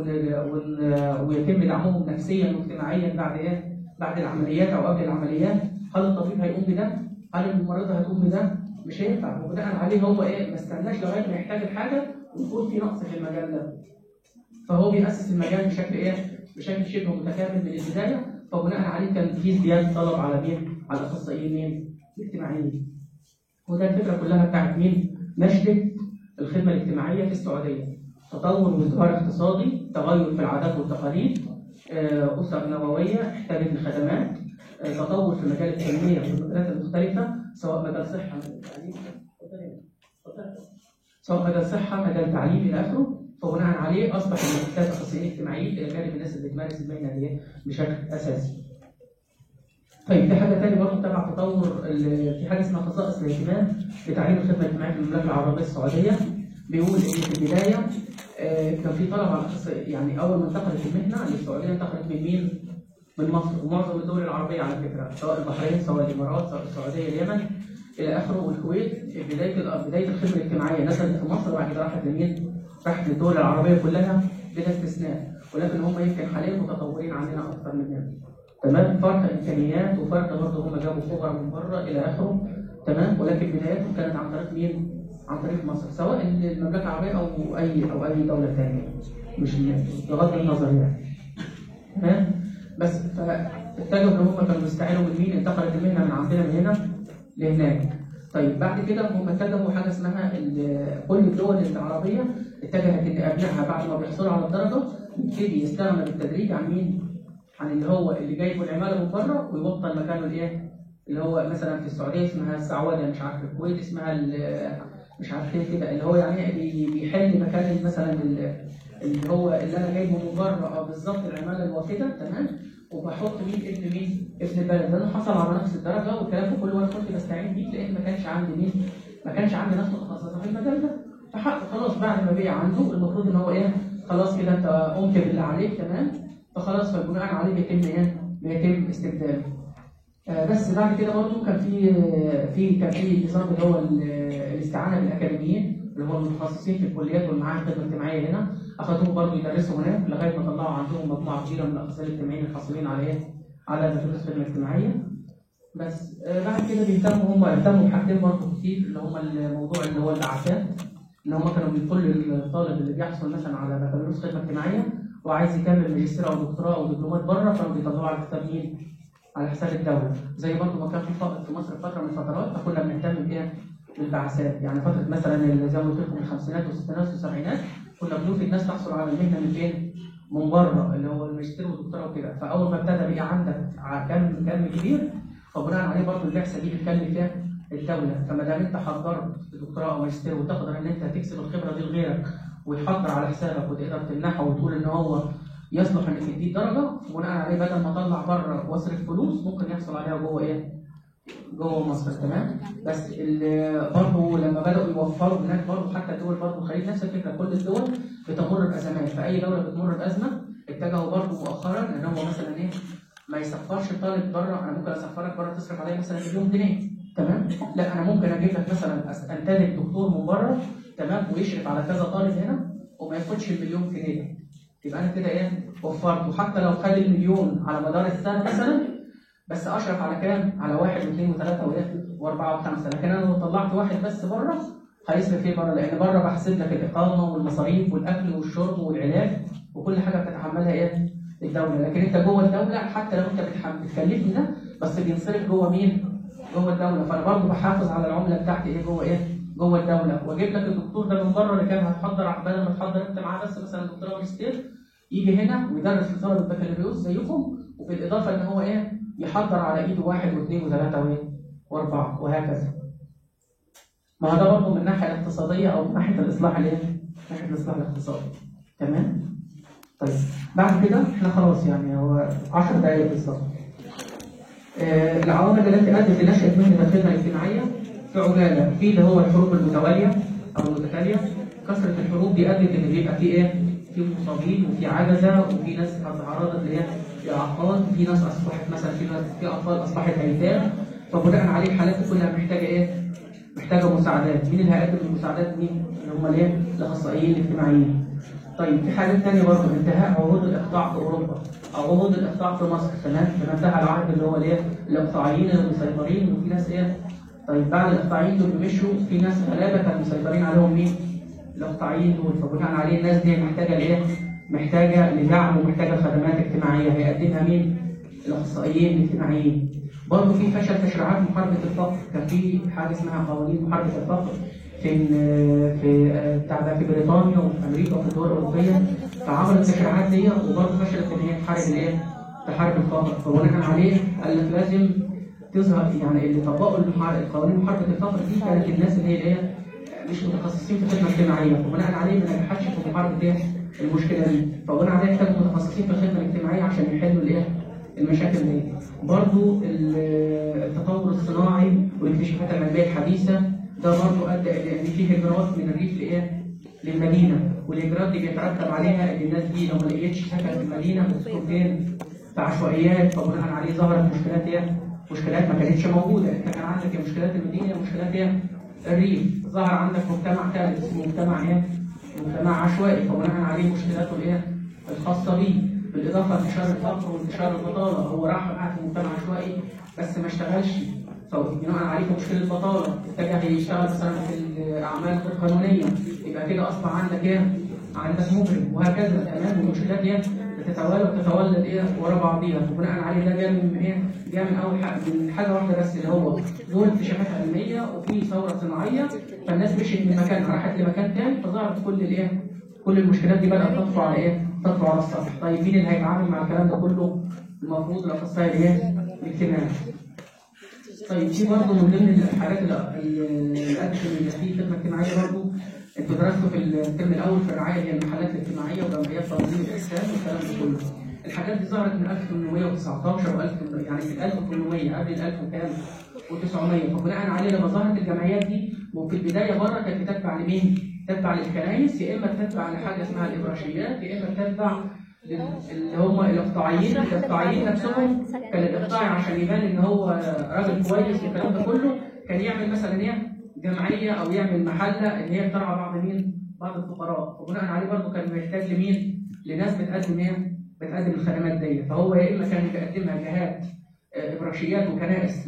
ويتم دعمهم نفسيا واجتماعيا بعد ايه؟ بعد العمليات او قبل العمليات. هل الطبيب هيقوم بده؟ هل الممرضة هتقوم بده؟ مش هينفع. وبناء عليه هو ايه؟ ما استناش لغايه ما يحتاج الحاجه ويكون في نقص في المجال ده. فهو بيأسس المجال بشكل ايه؟ بشكل شبه متكامل من البدايه. فبناء عليه كان في ازدياد طلب على مين؟ على الاخصائيين مين؟ الاجتماعيين. وده الفكره كلها بتاعت مين؟ نشأة الخدمه الاجتماعيه في السعوديه. تطور وازدهار اقتصادي، تغير في العادات والتقاليد، اسر نوويه احتاجت لخدمات، تطور في مجال التنميه والمجالات المختلفه، سواء مجال صحه، مجال تعليم، مجال تعليم الى اخره. فبناء عليه اصبح المؤسسات الاخصائيين الاجتماعيين الى جانب الناس اللي بتمارس المهنه دي بشكل اساسي. طيب في حاجه ثانيه برضه تبع تطور في حاجه اسمها خصائص الاهتمام بتعليم الخدمه الاجتماعيه في المملكه العربيه السعوديه. بيقول ان في البدايه كان في طلب على يعني اول ما انتقلت المهنه للسعوديه انتقلت من مين؟ من مصر ومعظم الدول العربيه على فكره، سواء البحرين سواء الامارات سواء السعوديه اليمن الى اخره والكويت. بدايه الخدمه الاجتماعيه نزلت في مصر وبعد كده راحت لمين؟ راحت للدول العربيه كلها بلا استثناء، ولكن هم يمكن حاليا متطورين عننا اكثر مننا. تمام؟ فرق امكانيات وفرق برضه هم جابوا خبراء من بره الى اخره. تمام؟ ولكن بدايتهم كانت عن طريق مين؟ عن طريق مصر، سواء المملكه العربيه او اي دوله ثانيه، مش بغض النظر يعني. تمام؟ بس فاتجهوا ان هم كانوا بيستعينوا من مين؟ انتقلت المهنه من عندنا من هنا لهناك. طيب بعد كده هم اتجهوا حاجه اسمها كل الدول العربيه اتجهت ان ابنائها بعد ما بيحصلوا على الدرجه يبتدي يستغنى بالتدريج عن مين؟ عن اللي جايبه العماله من بره ويبطل مكانه الايه؟ اللي هو مثلا في السعوديه اسمها السعوده، مش عارف الكويت اسمها مش عارف ايه كده، اللي هو يعني بيحل مكان مثلا اللي انا جايبه من بره بالظبط العماله الوافده. تمام؟ وبحط مين؟ ابن البلد ده. انا حصل على نفس الدرجه والكلام ده كله وانا كنت بستعين بيه لان ما كانش عندي ناس متخصصه في المجال ده. فحق خلاص بعد ما بقي عنده المفروض ان هو ايه؟ خلاص كده انت قمت باللي عليك. تمام؟ فخلاص فبناء عليه بيتم استبداله. بس بعد كده برضه كان في نظام اللي هو الاستعانه بالاكاديميين اللي هم المتخصصين في الكليات والمعاهد الخدمه الاجتماعيه هنا، اخذوهم برضه يدرسوا هناك لغايه ما طلعوا عندهم مجموعه كبيره من الاخصائيين الاجتماعيين الحاصلين على دروس الخدمه الاجتماعيه. بس بعد كده اهتموا بحاجتين برضه كتير، اللي هم الموضوع اللي هو البعثات، ان هم كانوا كل الطالب اللي بيحصل مثلا على بكالوريوس خدمه اجتماعيه وعايز يكمل ماجستير او دكتوراه او دبلومات بره كانوا بيطلعوا على حساب مين؟ على حساب الدوله. زي برضه ما كان في مصر فتره من الفترات فكنا بنهتم بايه؟ بالبعثات. يعني فتره مثلا زي ما قلت لكم الخمسينات والستينات والسبعينات كنا بنوفي الناس تحصل على المهنه من فين؟ من بره اللي هو الماجستير والدكتوراه وكده. فاول ما ابتدى بقى عندك كم كبير فبناء عليه برضه البعثه دي بتكلف فيها الدوله. فما دام انت حضرت دكتوراه او ماجستير وتقدر ان انت تكسب الخبره دي لغيرك ويحضر على حسابك وتقدر تمنحه وتقول ان هو يصلح انك تديه درجه، بناء عليه بدل ما اطلع بره واصرف فلوس ممكن يحصل عليها جوه ايه؟ جوه مصر. تمام؟ بس برضه لما بداوا يوفروا هناك برضه حتى الدول برضه الخليج نفس الفكره، كل الدول بتمر بازمات، فاي دوله بتمر بازمه اتجهوا برضه مؤخرا ان هو مثلا ايه؟ ما يسفرش الطالب بره. انا ممكن اسفرك بره تصرف عليا مثلا مليون جنيه. تمام؟ لا انا ممكن اجيب لك مثلا انتدب دكتور من بره. تمام؟ ويشرف على كذا طالب هنا وما ياخدش المليون جنيه. يبقى انا كده ايه؟ وفرت. وحتى لو خد المليون على مدار السنه مثلا بس اشرف على كام؟ على 1 و2 و3 و4 و5. لكن انا لو طلعت واحد بس بره هيصرف ايه بره؟ لان بره بحسب لك الاقامه والمصاريف والاكل والشرب والعلاج وكل حاجه بتتحملها ايه؟ الدوله. لكن انت جوه الدوله حتى لو انت بتكلفني ده بس بينصرف جوه مين؟ جوه الدوله. فانا برضه بحافظ على العمله بتاعتي ايه؟ جوه الدوله. واجيب لك الدكتور ده من بره اللي كان هتحضر بدل ما تحضر انت معاه بس مثلا دكتوراه ماجستير يجي هنا ويدرس لطلبه البكالوريوس زيكم، وبالاضافه ان هو ايه؟ يحضر على ايده 1 و2 و3 و4 وهكذا. ما هو ده برضه من الناحيه الاقتصاديه او من ناحيه الاصلاح الايه؟ ناحيه الاصلاح الاقتصادي. تمام؟ طيب بعد كده احنا خلاص يعني هو 10 دقائق بالظبط. العوامل التي ادت لنشاه مهنه الخدمه الاجتماعيه في عجاله، في اللي هو الحروب المتواليه او المتتاليه. كثره الحروب دي ادت ان بيبقى في ايه؟ في مصابين وفي عجزه وفي ناس تعرضت لاعاقات وفي ناس اصبحت مثلا في اطفال اصبحت ايتام. فبناء عليه الحالات كلها محتاجه ايه؟ محتاجه مساعدات. مين اللي هيقدم المساعدات؟ مين؟ اللي هم الايه؟ الاخصائيين الاجتماعيين. طيب في حاجات ثانيه برضه، انتهاء عهود الاقطاع في اوروبا او عهود الاقطاع في مصر. تمام؟ لما انتهى العهد اللي هو الايه؟ الاقطاعيين اللي مسيطرين، وفي ناس ايه؟ طيب بعد الاقطاعيين دول بيمشوا، في ناس غلابه كانوا مسيطرين عليهم مين؟ الاقطاعيين دول. فبناء عليه الناس دي محتاجه لايه؟ محتاجه لدعم ومحتاجه خدمات اجتماعيه، هيقدمها مين؟ الاخصائيين الاجتماعيين. برضه في فشل تشريعات محاربه الفقر، كان في حاجه اسمها قوانين محاربه الفقر في بريطانيا وفي امريكا وفي الدول الاوروبيه، فعملت التشريعات دي وبرضه فشلت ان هي تحارب الايه؟ تحارب الفقر. فبناء عليه قال لك لازم تظهر، يعني اللي طبقوا قوانين محاربه الفقر دي كانت الناس اللي هي ايه؟ مش متخصصين في الخدمه الاجتماعيه، وبناء عليه ما نجحتش في محاربه ايه؟ المشكله دي. فبناء عليه كانوا متخصصين في الخدمه الاجتماعيه عشان يحلوا الايه؟ المشاكل دي. برضه التطور الصناعي والاكتشافات العلميه الحديثه ده برضه ادى الى ان في هجرات من الريف لايه؟ للمدينه، والهجرات دي بيترتب عليها ان الناس دي لو ما لقيتش سكن في المدينه بتسكن فين؟ في عشوائيات. فبناء عليه ظهرت مشكلات ايه؟ مشكلات ما كانتش موجوده. انت كان عندك مشكلات المدينه ومشكلات ايه؟ الريف. ظهر عندك مجتمع ثالث اسمه مجتمع ايه؟ مجتمع عشوائي. فبناء عليه مشكلاته الايه؟ الخاصه بيه، بالاضافه لانتشار الفقر وانتشار البطاله. هو راح قاعد في مجتمع عشوائي بس ما اشتغلش، فبناء عليه مشكله البطاله اتجه يشتغل مثلا في الاعمال غير قانونيه، يبقى كده اصبح عندك ايه؟ عندك مجرم، وهكذا. تمام؟ والمشكلات دي بتتوالى وتتولد ايه؟ ورا بعضيها. وبناء عليه ده جاي من ايه؟ جاي من اول حاجه، من حاجه واحده بس، اللي هو دول اكتشافات علميه وفي ثوره صناعيه، فالناس مشيت من مكان راحت لمكان ثاني، فظهرت كل الايه؟ كل المشكلات دي بدات تطفو على ايه؟ تطفو على السطح. طيب مين اللي هيتعامل مع الكلام ده كله؟ المفروض الاخصائي الايه؟ الاجتماعي. طيب في برضه من ضمن الحاجات الاكشن اللي في الخدمه الاجتماعيه برضه، انتوا درستوا في الترم الاول في الرعايه هي المحلات الاجتماعيه وجمعيات تنظيم الاحسان والكلام ده كله. الحاجات دي ظهرت من 1819 يعني في 1800 قبل ال 1000 وكام؟ و900. فبناء عليه لما ظهرت الجمعيات دي، وفي البدايه بره كانت بتتبع لمين؟ تتبع للكنائس، يا اما تتبع لحاجه اسمها الابراشيات، يا اما تتبع اللي هم الاقطاعيين. الاقطاعيين نفسهم كان الاقطاعي عشان يبان ان هو راجل كويس والكلام ده كله، كان يعمل مثلا ايه؟ جمعيه او يعمل محله ان هي بترعى بعض مين؟ بعض الفقراء. وبناء عليه برضه كان محتاج لمين؟ لناس بتقدم ايه؟ بتقدم الخدمات دي. فهو يا اما كان بيقدمها جهات ابراشيات وكنائس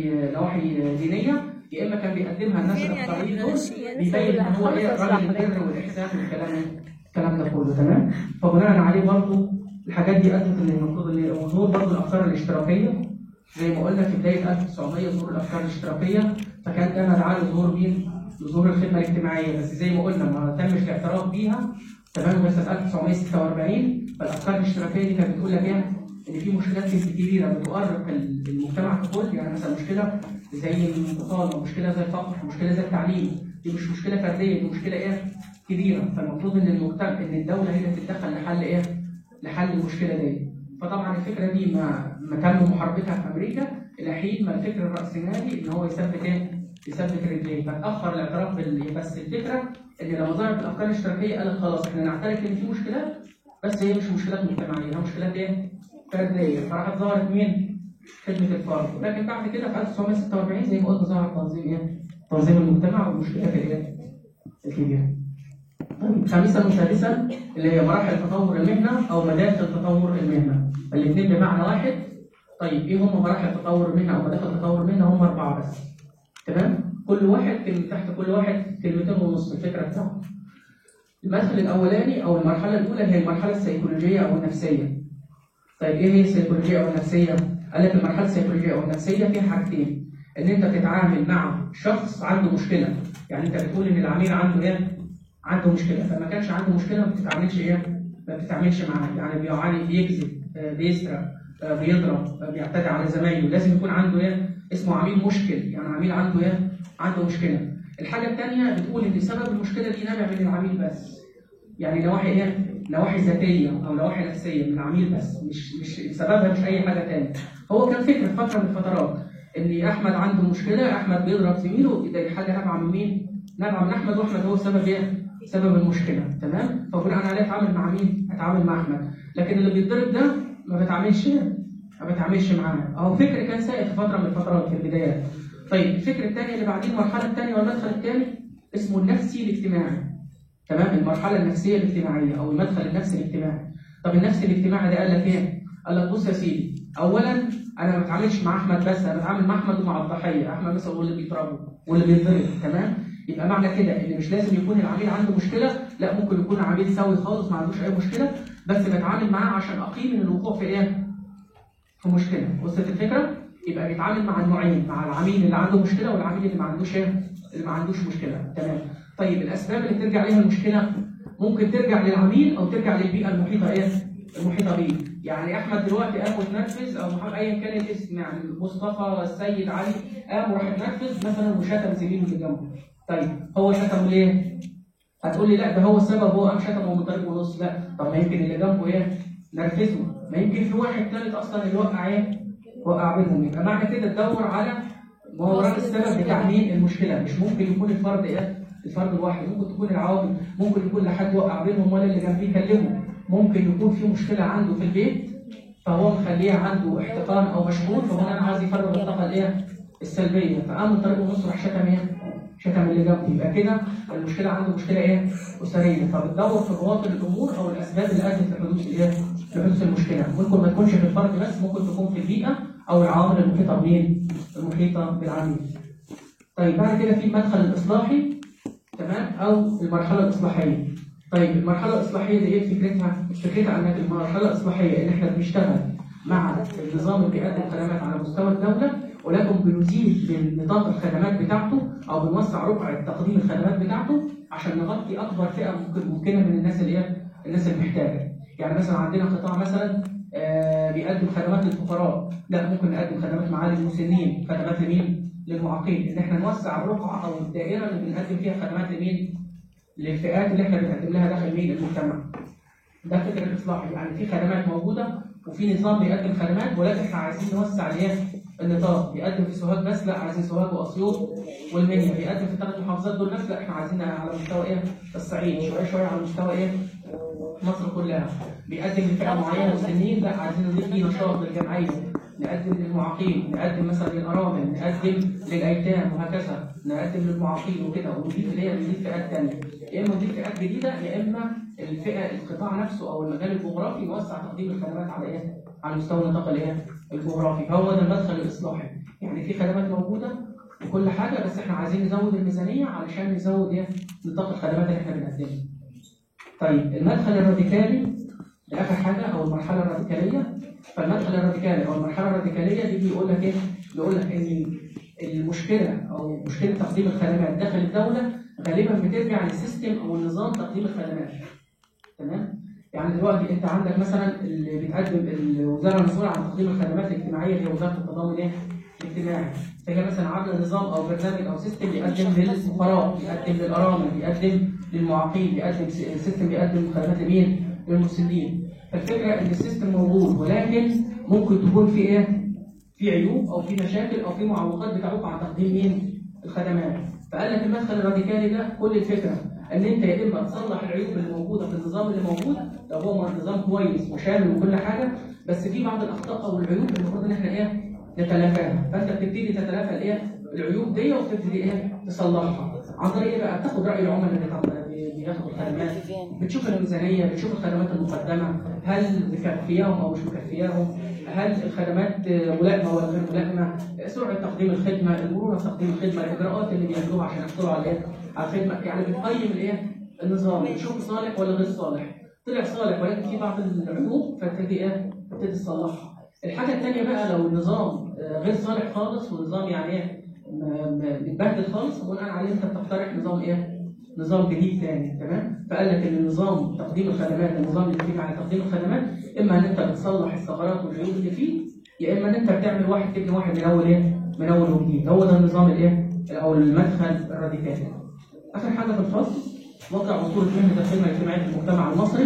نواحي دينيه، يا اما كان بيقدمها الناس الاقطاعيين دول بيبين ان هو ايه؟ راجل البر والاحسان والكلام ده كله. تمام؟ فبناء عليه برضه الحاجات دي ادت ان المفروض ان ظهور برضه الافكار الاشتراكيه، زي ما قلنا في بدايه 1900 ظهور الافكار الاشتراكيه، فكان ده مدعاه لظهور مين؟ لظهور الخدمه الاجتماعيه. بس زي ما قلنا ما تمش الاعتراف بيها. تمام؟ بس 1946 فالافكار الاشتراكيه دي كانت بتقول لك ايه؟ ان في مشكلات كبيره بتؤرق المجتمع ككل، يعني مثلا مشكله زي البطاله، مشكله زي الفقر، مشكله زي التعليم، دي مش مشكله فرديه، دي مشكله ايه؟ كبيره. فالمفروض ان الدوله هي اللي تتدخل لحل ايه؟ لحل المشكله دي. فطبعا الفكره دي ما تم محاربتها في امريكا الى حين ما الفكر الراسمالي ان هو يثبت ايه؟ يثبت رجليه، فتاخر الاعتراف بس الفكره ان لما ظهرت الافكار الاشتراكيه قالت خلاص احنا نعترف ان في مشكلات، بس هي مش مشكلات مجتمعيه، هي مشكلات ايه؟ فرديه. فراحت ظهرت مين؟ خدمه الفرد. لكن بعد كده في 1946 زي ما قلت ظهر تنظيم ايه؟ تنظيم المجتمع والمشكلات الايه؟ الكبيره. خامسا وسادسا اللي هي مراحل تطور المهنه او مداخل تطور المهنه، الاثنين بمعنى واحد. طيب ايه هم مراحل تطور المهنه او مداخل تطور المهنه؟ هم 4 بس. تمام؟ كل واحد تحت كل واحد كلمتين ونص الفكره بتاعته. المدخل الاولاني او المرحله الاولى هي المرحله السيكولوجيه او النفسيه. طيب ايه هي السيكولوجيه او النفسيه؟ قال لك المرحله السيكولوجيه او النفسيه فيها حاجتين، ان انت بتتعامل مع شخص عنده مشكله، يعني انت بتقول ان العميل عنده ايه؟ عنده مشكله، فما كانش عنده مشكله ما بتتعاملش ايه؟ ما بتتعاملش معاه، يعني بيعاني، بيكذب، بيسرق، بيضرب، بيعتدي على زمايله، لازم يكون عنده ايه؟ اسمه عميل مشكل، يعني عميل عنده ايه؟ عنده مشكله. الحاجه الثانيه بتقول ان سبب المشكله دي نابع من العميل بس، يعني نواحي ايه؟ نواحي ذاتيه او نواحي نفسيه من العميل بس، مش سببها مش اي حاجه ثانيه. هو كان فكره فتره من الفترات ان احمد عنده مشكله، احمد بيضرب زميله، ده حاجه نابعه من مين؟ نابعه من احمد، واحمد هو سبب ايه؟ سبب المشكله. تمام؟ فبناء عليه اتعامل مع مين؟ اتعامل مع احمد. لكن اللي بيتضرب ده ما بتعاملش معاه. اهو فكر كان سائد في فتره من الفترات في البدايات. طيب الفكر الثاني اللي بعدين المرحله الثانيه والمدخل الثاني اسمه النفسي الاجتماعي. تمام؟ المرحله النفسيه الاجتماعيه او المدخل النفسي الاجتماعي. طب النفسي الاجتماعي ده قال لك ايه؟ قال لك بص يا سيدي، اولا انا ما بتعاملش مع احمد بس، انا بتعامل مع احمد ومع الضحيه، احمد مثلا هو اللي بيضربه واللي بيتضرب. تمام؟ يبقى معنى كده ان مش لازم يكون العميل عنده مشكله، لا ممكن يكون عميل سوي خالص ما عندوش اي مشكله، بس بتعامل معاه عشان اقيم ان الوقوع في ايه؟ في مشكله. وصلت الفكره؟ يبقى بيتعامل مع النوعين، مع العميل اللي عنده مشكله والعميل اللي ما عندوش ايه؟ اللي ما عندوش مشكله. تمام؟ طيب الاسباب اللي ترجع ليها المشكله ممكن ترجع للعميل او ترجع للبيئه المحيطه ايه؟ المحيطه بيه. يعني احمد دلوقتي قام وتنفذ او محمد ايا كان الاسم، يعني مصطفى، السيد، علي، قام وراح يتنفذ مثلا وشتم زميله اللي جنبه. طيب هو شتمه ليه؟ هتقول لي لا ده هو السبب، هو قام شتمه من طريق ونص. لا، طب ما يمكن اللي جنبه ايه؟ نرفزه، ما يمكن في واحد ثالث اصلا اللي وقع ايه؟ وقع بينهم. يبقى معنى كده تدور على ما وراء السبب بتاع مين المشكله، مش ممكن يكون الفرد ايه؟ الفرد الواحد، ممكن تكون العوامل، ممكن يكون لحد وقع بينهم ولا اللي جنبيه كلمه، ممكن يكون في مشكله عنده في البيت فهو مخليه عنده احتقان او مشغول، فهو انا عايز يفرغ الطاقه الايه؟ السلبيه، فقام من طريق ونص راح شتم ايه؟ شتم اللي جنبه. يبقى كده المشكله عنده مشكله ايه؟ اسريه، فبتدور في بواطن الامور او الاسباب اللي ادت لحدوث الايه؟ لحدوث المشكله. ممكن ما تكونش في الفرد بس، ممكن تكون في البيئه او العوامل المحيطه بمين؟ المحيطه بالعميل. طيب بعد كده في المدخل الاصلاحي، تمام؟ او المرحله الاصلاحيه. طيب المرحله الاصلاحيه دي ايه فكرتها؟ فكرتها ان المرحله الاصلاحيه ان احنا بنشتغل مع النظام اللي بيقدم خدمات على مستوى الدوله، ولكن بنزيد من نطاق الخدمات بتاعته او بنوسع رقعه تقديم الخدمات بتاعته عشان نغطي اكبر فئه ممكنه من الناس اللي هي الناس المحتاجه. يعني مثلا عندنا قطاع مثلا بيقدم خدمات للفقراء، لا ممكن نقدم خدمات معالي المسنين، خدمات لمين؟ للمعاقين. ان احنا نوسع الرقعه او الدائره اللي بنقدم فيها خدمات لمين؟ للفئات اللي احنا بنقدم لها داخل مين؟ المجتمع. ده فكره الاصلاح، يعني في خدمات موجوده وفي نظام بيقدم خدمات، ولكن احنا عايزين نوسع النطاق. بيقدم في سوهاج بس، لا عايزين سوهاج واسيوط والمنيا. بيقدم في الثلاث محافظات دول بس، لا احنا عايزين على مستوى ايه؟ الصعيد، شويه شويه على مستوى ايه؟ مصر كلها. بيقدم لفئه معينه مسنين، لا عايزين نضيف فيه نشاط للجمعيه، نقدم للمعاقين، نقدم مثلا للارامل، نقدم للايتام وهكذا، نقدم للمعاقين وكده، ونضيف اللي هي نضيف فئات ثانيه. يا اما نضيف فئات جديده، يا اما الفئه القطاع نفسه او المجال الجغرافي نوسع تقديم الخدمات على ايه؟ على مستوى النطاق الايه؟ الجغرافي. فهو ده المدخل الاصلاحي، يعني في خدمات موجوده وكل حاجه، بس احنا عايزين نزود الميزانيه علشان نزود ايه؟ نطاق الخدمات اللي احنا بنقدمها. طيب المدخل الراديكالي ده اخر حاجه او المرحله الراديكاليه. فالمدخل الراديكالي او المرحله الراديكاليه دي بيقول لك ايه؟ بيقول لك ان المشكله او مشكله تقديم الخدمات داخل الدوله غالبا بترجع للسيستم او النظام تقديم الخدمات. تمام؟ يعني دلوقتي انت عندك مثلا اللي بتقدم الوزاره المسؤوله عن تقديم الخدمات الاجتماعيه هي وزاره التضامن ايه؟ الاجتماعي. فهي مثلا عامله نظام او برنامج او سيستم بيقدم للفقراء، بيقدم للارامل، بيقدم للمعاقين، بيقدم سيستم بيقدم خدمات لمين؟ للمسنين. فالفكره ان السيستم موجود، ولكن ممكن تكون في ايه؟ في عيوب او في مشاكل او في معوقات بتعوق عن تقديم مين؟ الخدمات. فقال لك المدخل الراديكالي ده كل الفكره ان انت يا اما تصلح العيوب اللي موجوده في النظام اللي موجود، لو هو نظام كويس وشامل وكل حاجه، بس في بعض الاخطاء او العيوب اللي المفروض ان احنا ايه؟ نتلافاها. فانت بتبتدي تتلافى الايه؟ العيوب دي وبتبتدي ايه؟ تصلحها. عن طريق ايه بقى؟ بتاخد راي العملاء اللي بياخدوا الخدمات، بتشوف الميزانيه، بتشوف الخدمات المقدمه هل مكفياهم او مش مكفياهم، هل الخدمات ملائمه ولا غير ملائمه، سرعه تقديم الخدمه، المرونه في تقديم الخدمه، الاجراءات اللي بيعملوها عشان يحصلوا على ايه؟ على الخدمه. يعني بتقيم الايه؟ النظام، بتشوف صالح ولا غير صالح. طلع صالح ولكن في بعض العيوب فتبتدي ايه؟ تبتدي تصلحها. الحاجه الثانيه بقى لو النظام غير صالح خالص والنظام يعني ايه؟ متبهدل خالص، بناء عليه انت بتقترح نظام ايه؟ نظام جديد ثاني. تمام؟ فقال لك ان نظام تقديم الخدمات، النظام اللي بيجي على تقديم الخدمات، اما ان انت بتصلح الثغرات والعيوب اللي فيه، يا اما ان انت بتعمل واحد تبني واحد من اول ايه؟ من اول وجديد. هو ده النظام الايه؟ او المدخل الراديكالي. اخر حاجه في الفصل وضع وصوره مهنه الخدمه الاجتماعيه في المجتمع المصري.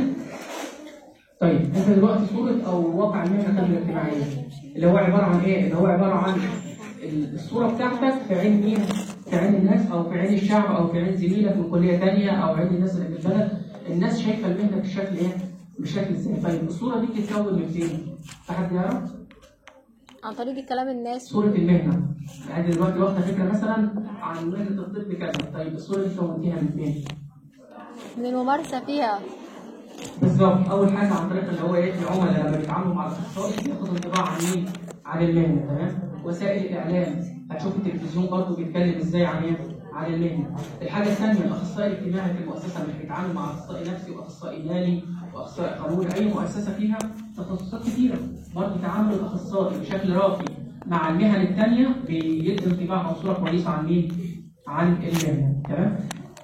طيب انت دلوقتي صوره او واقع المهنه الخدمه الاجتماعيه اللي هو عباره عن ايه؟ اللي هو عباره عن الصوره بتاعتك في عين مين؟ في عين الناس او في عين الشعب او في عين زميلك من كليه ثانيه او عين الناس اللي في البلد. الناس شايفه المهنه بالشكل ايه؟ بالشكل ازاي؟ طيب الصوره دي بتتكون من فين؟ حد يعرف؟ عن طريق كلام الناس. صورة المهنة، يعني دلوقتي واخدة فكرة مثلا عن مهنة الطب كذا، طيب الصورة دي كونتيها من فين؟ من الممارسة فيها. بالظبط، أول حاجة عن طريق اللي هو إيه العملاء لما بيتعاملوا مع الأخصائي بياخدوا انطباع عن مين؟ عن المهنة، تمام؟ وسائل الإعلام، هتشوف التلفزيون برضه بيتكلم إزاي عن إيه؟ عن المهنة. الحاجة الثانية الأخصائي الاجتماعي في المؤسسة مش بيتعامل مع أخصائي نفسي وأخصائي مالي وأخصائي قانوني، أي مؤسسة فيها تخصصات كثيرة، برضه تعامل الأخصائي بشكل راقي مع المهن الثانية بيدي انطباع أو صورة كويسة عن مين؟ عن المهنة، تمام؟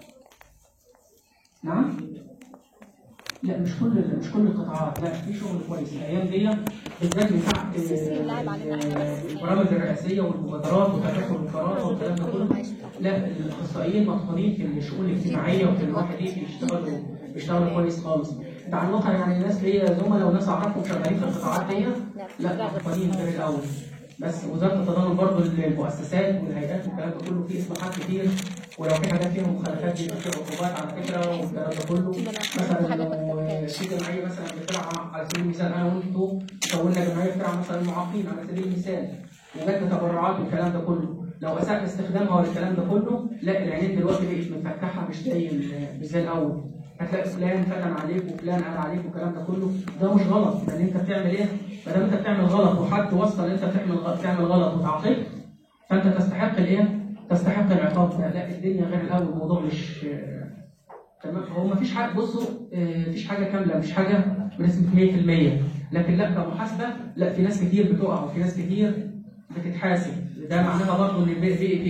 نعم؟ لا مش كل القطاعات، لا في شغل كويس الايام دي بالذات بتاع البرامج الرئاسيه والمبادرات وتكافل القرارات والكلام ده كله. لا الاخصائيين مطحونين في الشؤون الاجتماعيه وفي الواحد دي بيشتغلوا كويس خالص. ده على الواقع يعني الناس هي زملاء وناس اعرفهم شغالين في القطاعات دي، لا مطحونين غير الاول. بس وزاره التضامن برضه المؤسسات والهيئات والكلام ده كله فيه اصلاحات كتير، ولو في حاجات فيها مخالفات بيبقى فيها عقوبات على فكره والكلام ده كله. مثلا في جمعيه مثلا بترعى على سبيل المثال انا وانتوا كونا جمعيه بترعى مثلا المعاقين على سبيل المثال، وجت تبرعات والكلام ده كله، لو اساء استخدامها والكلام ده كله، لا العينين دلوقتي بقت مفتحه مش زي الاول. هتلاقي فلان فتن عليك وفلان قال عليك والكلام ده كله، ده مش غلط، لان انت بتعمل ايه؟ ما دام انت بتعمل غلط وحد وصل ان انت بتعمل غلط وتعاقبت، فانت تستحق الايه؟ تستحق العقاب ده. لا الدنيا غير الاول، الموضوع مش تمام. هو ما فيش حاجه، بصوا مفيش حاجه كامله، مش حاجه بنسبه 100%، لكن لا كمحاسبه لا في ناس كتير بتقع وفي ناس كتير بتتحاسب. ده معناها برضه ان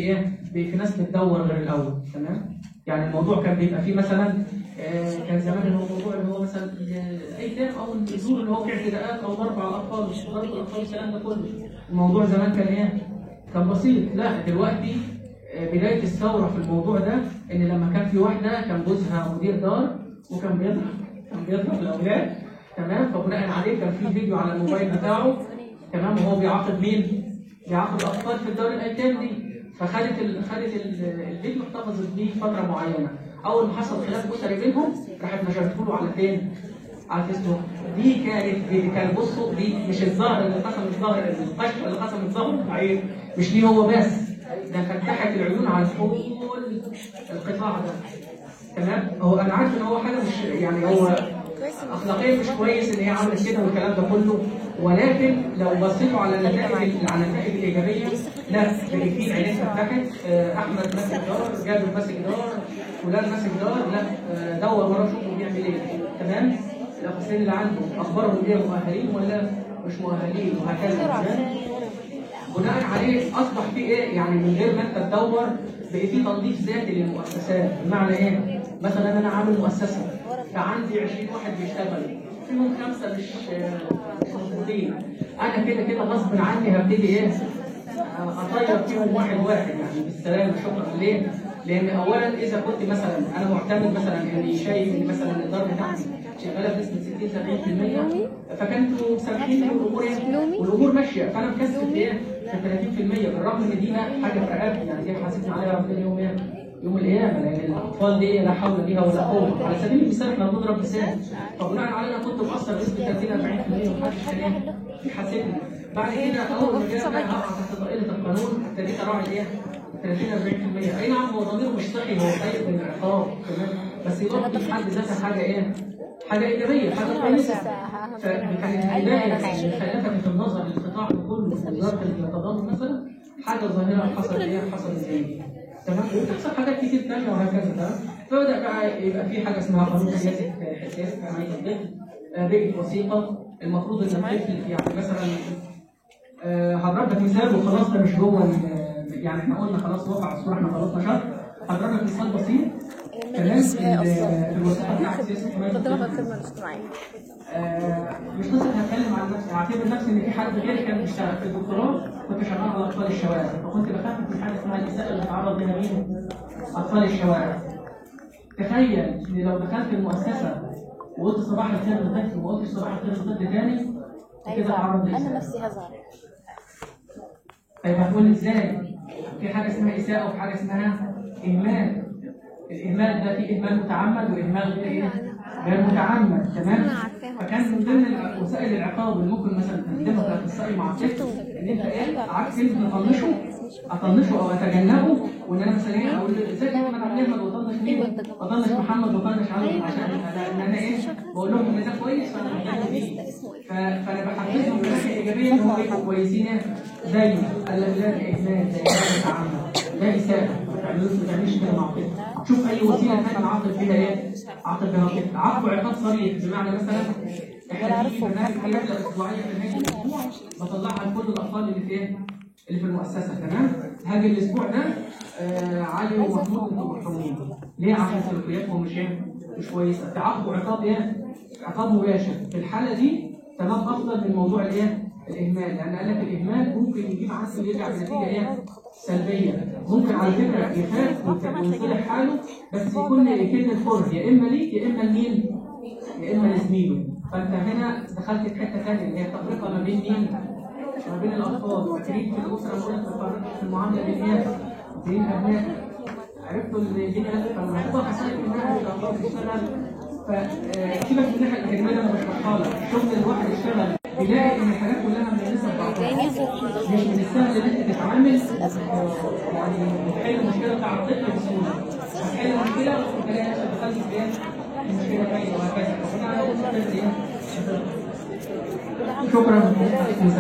في ناس بتدور غير الاول، تمام؟ يعني الموضوع كان بيبقى فيه مثلا كان زمان الموضوع اللي هو مثلا ايتام او النزول اللي هو اعتداءات او ضرب على الاطفال، مش ضرب الاطفال الكلام ده كله. الموضوع زمان كان ايه؟ كان بسيط. لا دلوقتي بدايه الثوره في الموضوع ده ان لما كان في واحده كان جوزها مدير دار وكان بيضرب الاولاد، تمام؟ فبناء عليه كان في فيديو على الموبايل بتاعه، تمام؟ وهو بيعاقب مين؟ بيعاقب الاطفال في الدار الايتام دي. فخدت الفيديو احتفظت بيه فتره معينه، اول ما حصل خلاف اسري بينهم راحت نشرته له على فين؟ على الفيسبوك. دي كانت بصوا دي مش الظاهر اللي قسم الظاهر، القشر اللي قسم الظاهر العين، مش ليه هو بس، ده فتحت العيون على كل القطاع ده، تمام؟ هو انا عارف ان هو حاجه مش يعني هو اخلاقيا مش كويس ان هي عملت كده والكلام ده كله، ولكن لو بصيتوا على النتائج الايجابيه، لا في العينين فتحت، احمد ماسك دار، جابر ماسك دار، فلان ماسك دار، لا دور وراه شوفوا بيعمل ايه، تمام؟ الاخصائيين اللي عنده اخبارهم ايه، مؤهلين ولا مش مؤهلين وهكذا. بناء عليه اصبح في ايه؟ يعني من غير ما انت تدور بقى في تنظيف ذاتي للمؤسسات. بمعنى ايه؟ مثلا انا عامل مؤسسه فعندي 20 واحد بيشتغلوا، فيهم 5 مش موجودين، انا كده غصب عني هبتدي ايه؟ اطير فيهم واحد يعني بالسلامه شكرا. ليه؟ لان اولا اذا كنت مثلا انا معتمد مثلا اني شايف ان مثلا الاداره بتاعتي شغاله بنسبه 60-70%، فكانتوا سامحين والامور ماشيه، فانا مكسب ايه؟ 30%، بالرغم ان دي حاجه في رقبتي، يعني دي حاسبنا عليها ربنا يوم القيامه، لان الاطفال دي لا حول بها ولا قوه. على سبيل المثال احنا بنضرب مثال، فبناء على انا كنت مقصر بنسبه 30-40% ومحدش كان يحاسبني. بعد كده اول ما جينا هقع تحت طائله القانون ابتديت اراعي ايه؟ 30-40%. اي نعم هو ضميره مش صحي، هو خايف من العقاب، تمام؟ بس برضه في حد ذاتها حاجه ايه؟ حاجه ايجابيه، حاجه كويسه. فكانت البدايه اللي خلتها في النظر للقطاع كله في وزاره التضامن مثلا حاجه ظاهره حصلت زي دي، تمام؟ وبتحصل حاجات كتير ثانيه وهكذا، تمام؟ فبدا بقى يبقى في حاجه اسمها قانون سياسه حمايه الطفل، بقت وثيقه المفروض ان الطفل يعني مثلا هضرب لك مثال وخلاص، ده مش جوه يعني احنا قلنا خلاص وقع الصوره، احنا خلصنا شهر. هضرب لك مثال بسيط كمان في الوثيقه بتاعت سياسه حمايه الطفل. مش قصه هتكلم عن نفسي، هعتبر نفسي ان في حد غيري كان بيشتغل في الدكتوراه، كنت شغال على اطفال الشوارع، فكنت بخاف من حاجه اسمها الاساءه اللي اتعرض لها مين؟ اطفال الشوارع. تخيل ان لو دخلت المؤسسه وقلت صباح الخير لطفل وما قلتش صباح الخير لطفل ثاني، كده اتعرض لإساءة. انا نفسي هزعل. طيب هتقول ازاي؟ في حاجه اسمها اساءه وفي حاجه اسمها اهمال. الاهمال ده في اهمال متعمد واهمال غير متعمد، تمام؟ فكان من ضمن وسائل العقاب اللي ممكن مثلا تقدمها اخصائي مع الطفل ان انت ايه عارف كلمه اطنشه او اتجنبه، وان انا مثلا ايه اقول ازيك يا احمد عامل ايه واطنش مين؟ اطنش محمد واطنش علي عشان ان انا ايه بقول لهم ان ده كويس فانا بهتم بيه. فانا بحفزهم بالناحيه الايجابيه ان هم يبقوا كويسين زي اللجلات الاجمال زي التعامل ده يساعد. ما تعملش كده مع الطفل. شوف اي وسيله ثانيه عاقب فيها ايه؟ عاقب بها الطفل. عاقبه عقاب صريح بمعنى مثلا احنا في برنامج رحله اسبوعيه في نهايه الاسبوع بطلعها لكل الاطفال اللي في ايه؟ اللي في المؤسسه. تمام؟ هذا الاسبوع ده علي ومحمود انتوا محرومين. ليه؟ عشان سلوكياتهم مش كويسه. تعاقبوا عقاب ايه؟ عقاب مباشر. في الحاله دي تمام افضل من موضوع الايه؟ الاهمال، لان قال لك الاهمال ممكن يجيب عسل يرجع بنتيجه ايه؟ سلبيه. ممكن على فكره يخاف ويصلح حاله بس يكون كلمه كره يا اما ليك يا اما لمين؟ يا اما لزميله. فانت هنا دخلت في حته ثانيه اللي هي التفرقه ما بين مين؟ ما بين الاطفال. فاكرين في الاسره بقول لك ما في المعامله بين ايه؟ بين ابنائك. عرفتوا اللي الدنيا فالموضوع حسيت ان احنا الاطفال بتشتغل. فسيبك من الناحيه الاكاديميه انا بشرحها لك. شغل الواحد يشتغل بيلاقي ان الحاجات كلها متناسبه ببعضها. مش من السهل ان انت تتعامل يعني تحل المشكله بتاع الطفل بسهوله. هتحل المشكله وتلاقي نفسك دخلت في ايه؟ المشكله باينه وهكذا. شكرا.